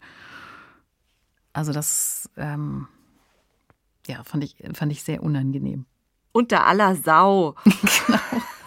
[SPEAKER 3] Also das, ähm, ja, fand ich, fand ich sehr unangenehm.
[SPEAKER 2] Unter aller Sau.
[SPEAKER 3] Genau.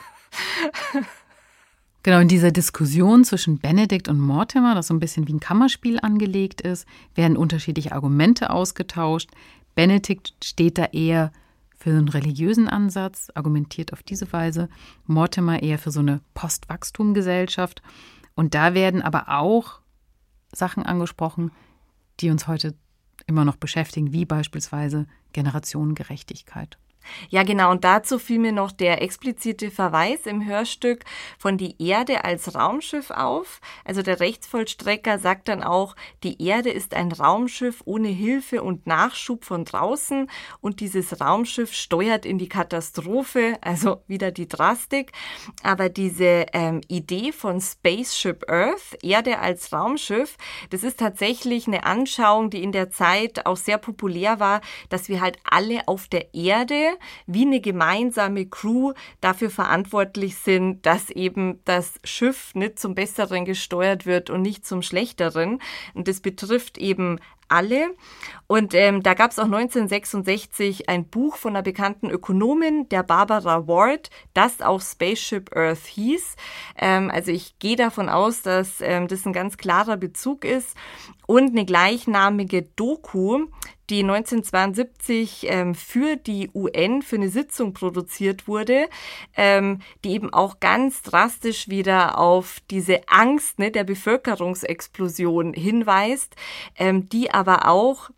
[SPEAKER 3] Genau, in dieser Diskussion zwischen Benedikt und Mortimer, das so ein bisschen wie ein Kammerspiel angelegt ist, werden unterschiedliche Argumente ausgetauscht. Benedikt steht da eher für einen religiösen Ansatz, argumentiert auf diese Weise. Mortimer eher für so eine Postwachstumgesellschaft. Und da werden aber auch Sachen angesprochen, die uns heute immer noch beschäftigen, wie beispielsweise Generationengerechtigkeit.
[SPEAKER 2] Ja, genau. Und dazu fiel mir noch der explizite Verweis im Hörstück von die Erde als Raumschiff auf. Also der Rechtsvollstrecker sagt dann auch, die Erde ist ein Raumschiff ohne Hilfe und Nachschub von draußen und dieses Raumschiff steuert in die Katastrophe, also wieder die Drastik. Aber diese ähm, Idee von Spaceship Earth, Erde als Raumschiff, das ist tatsächlich eine Anschauung, die in der Zeit auch sehr populär war, dass wir halt alle auf der Erde wie eine gemeinsame Crew dafür verantwortlich sind, dass eben das Schiff nicht zum Besseren gesteuert wird und nicht zum Schlechteren. Und das betrifft eben alle. Und ähm, da gab es auch neunzehnhundertsechsundsechzig ein Buch von einer bekannten Ökonomin, der Barbara Ward, das auch Spaceship Earth hieß. Ähm, also ich gehe davon aus, dass ähm, das ein ganz klarer Bezug ist. Und eine gleichnamige Doku, die neunzehnhundertzweiundsiebzig ähm, für die U N für eine Sitzung produziert wurde, ähm, die eben auch ganz drastisch wieder auf diese Angst, ne, der Bevölkerungsexplosion hinweist, ähm, die aber auch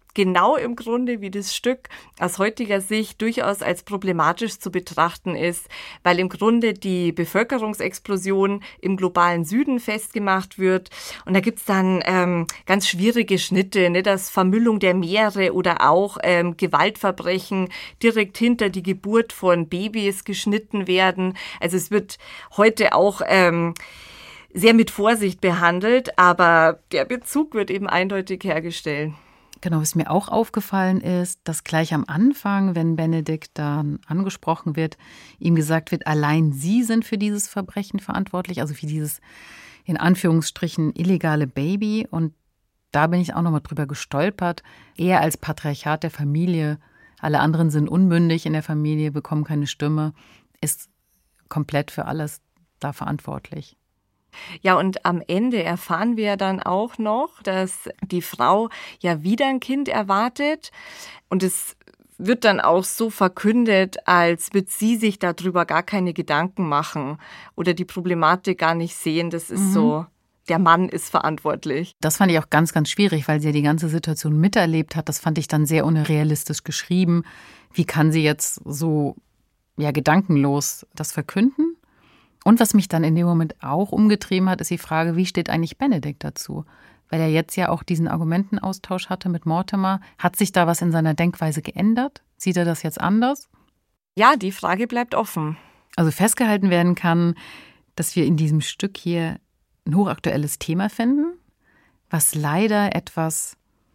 [SPEAKER 2] genau im Grunde wie das Stück aus heutiger Sicht durchaus als problematisch zu betrachten ist, weil im Grunde die Bevölkerungsexplosion im globalen Süden festgemacht wird. Und da gibt's dann ähm, ganz schwierige Schnitte, ne, das Vermüllung der Meere oder auch ähm, Gewaltverbrechen direkt hinter die Geburt von Babys geschnitten werden. Also es wird heute auch ähm, sehr mit Vorsicht behandelt, aber der Bezug wird eben eindeutig hergestellt.
[SPEAKER 3] Genau, was mir auch aufgefallen ist, dass gleich am Anfang, wenn Benedikt dann angesprochen wird, ihm gesagt wird, allein Sie sind für dieses Verbrechen verantwortlich, also für dieses in Anführungsstrichen illegale Baby. Und da bin ich auch nochmal drüber gestolpert. Er als Patriarchat der Familie, alle anderen sind unmündig in der Familie, bekommen keine Stimme, ist komplett für alles da verantwortlich.
[SPEAKER 2] Ja, und am Ende erfahren wir dann auch noch, dass die Frau ja wieder ein Kind erwartet. Und es wird dann auch so verkündet, als würde sie sich darüber gar keine Gedanken machen oder die Problematik gar nicht sehen. Das ist mhm. so, der Mann ist verantwortlich.
[SPEAKER 3] Das fand ich auch ganz, ganz schwierig, weil sie ja die ganze Situation miterlebt hat. Das fand ich dann sehr unrealistisch geschrieben. Wie kann sie jetzt so ja, gedankenlos das verkünden? Und was mich dann in dem Moment auch umgetrieben hat, ist die Frage, wie steht eigentlich Benedikt dazu? Weil er jetzt ja auch diesen Argumentenaustausch hatte mit Mortimer. Hat sich da was in seiner Denkweise geändert? Sieht er das jetzt anders?
[SPEAKER 2] Ja, die Frage bleibt offen.
[SPEAKER 3] Also festgehalten werden kann, dass wir in diesem Stück hier ein hochaktuelles Thema finden, was leider etwas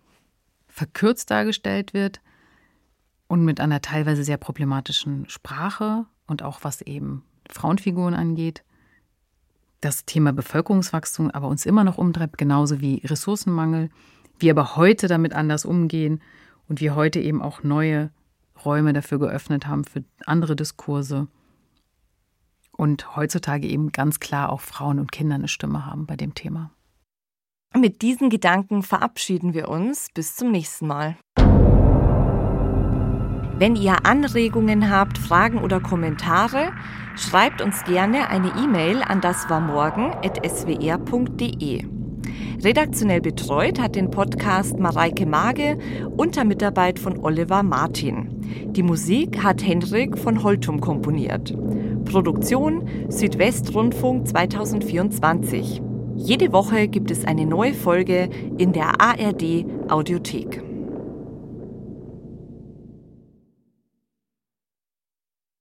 [SPEAKER 3] verkürzt dargestellt wird und mit einer teilweise sehr problematischen Sprache und auch was eben Frauenfiguren angeht, das Thema Bevölkerungswachstum aber uns immer noch umtreibt, genauso wie Ressourcenmangel, wir aber heute damit anders umgehen und wir heute eben auch neue Räume dafür geöffnet haben für andere Diskurse und heutzutage eben ganz klar auch Frauen und Kinder eine Stimme haben bei dem Thema.
[SPEAKER 2] Mit diesen Gedanken verabschieden wir uns. Bis zum nächsten Mal. Wenn ihr Anregungen habt, Fragen oder Kommentare, schreibt uns gerne eine E-Mail an daswarmorgen at s w r punkt d e. Redaktionell betreut hat den Podcast Mareike Mage unter Mitarbeit von Oliver Martin. Die Musik hat Henrik von Holtum komponiert. Produktion Südwestrundfunk zwanzig vierundzwanzig. Jede Woche gibt es eine neue Folge in der A R D Audiothek.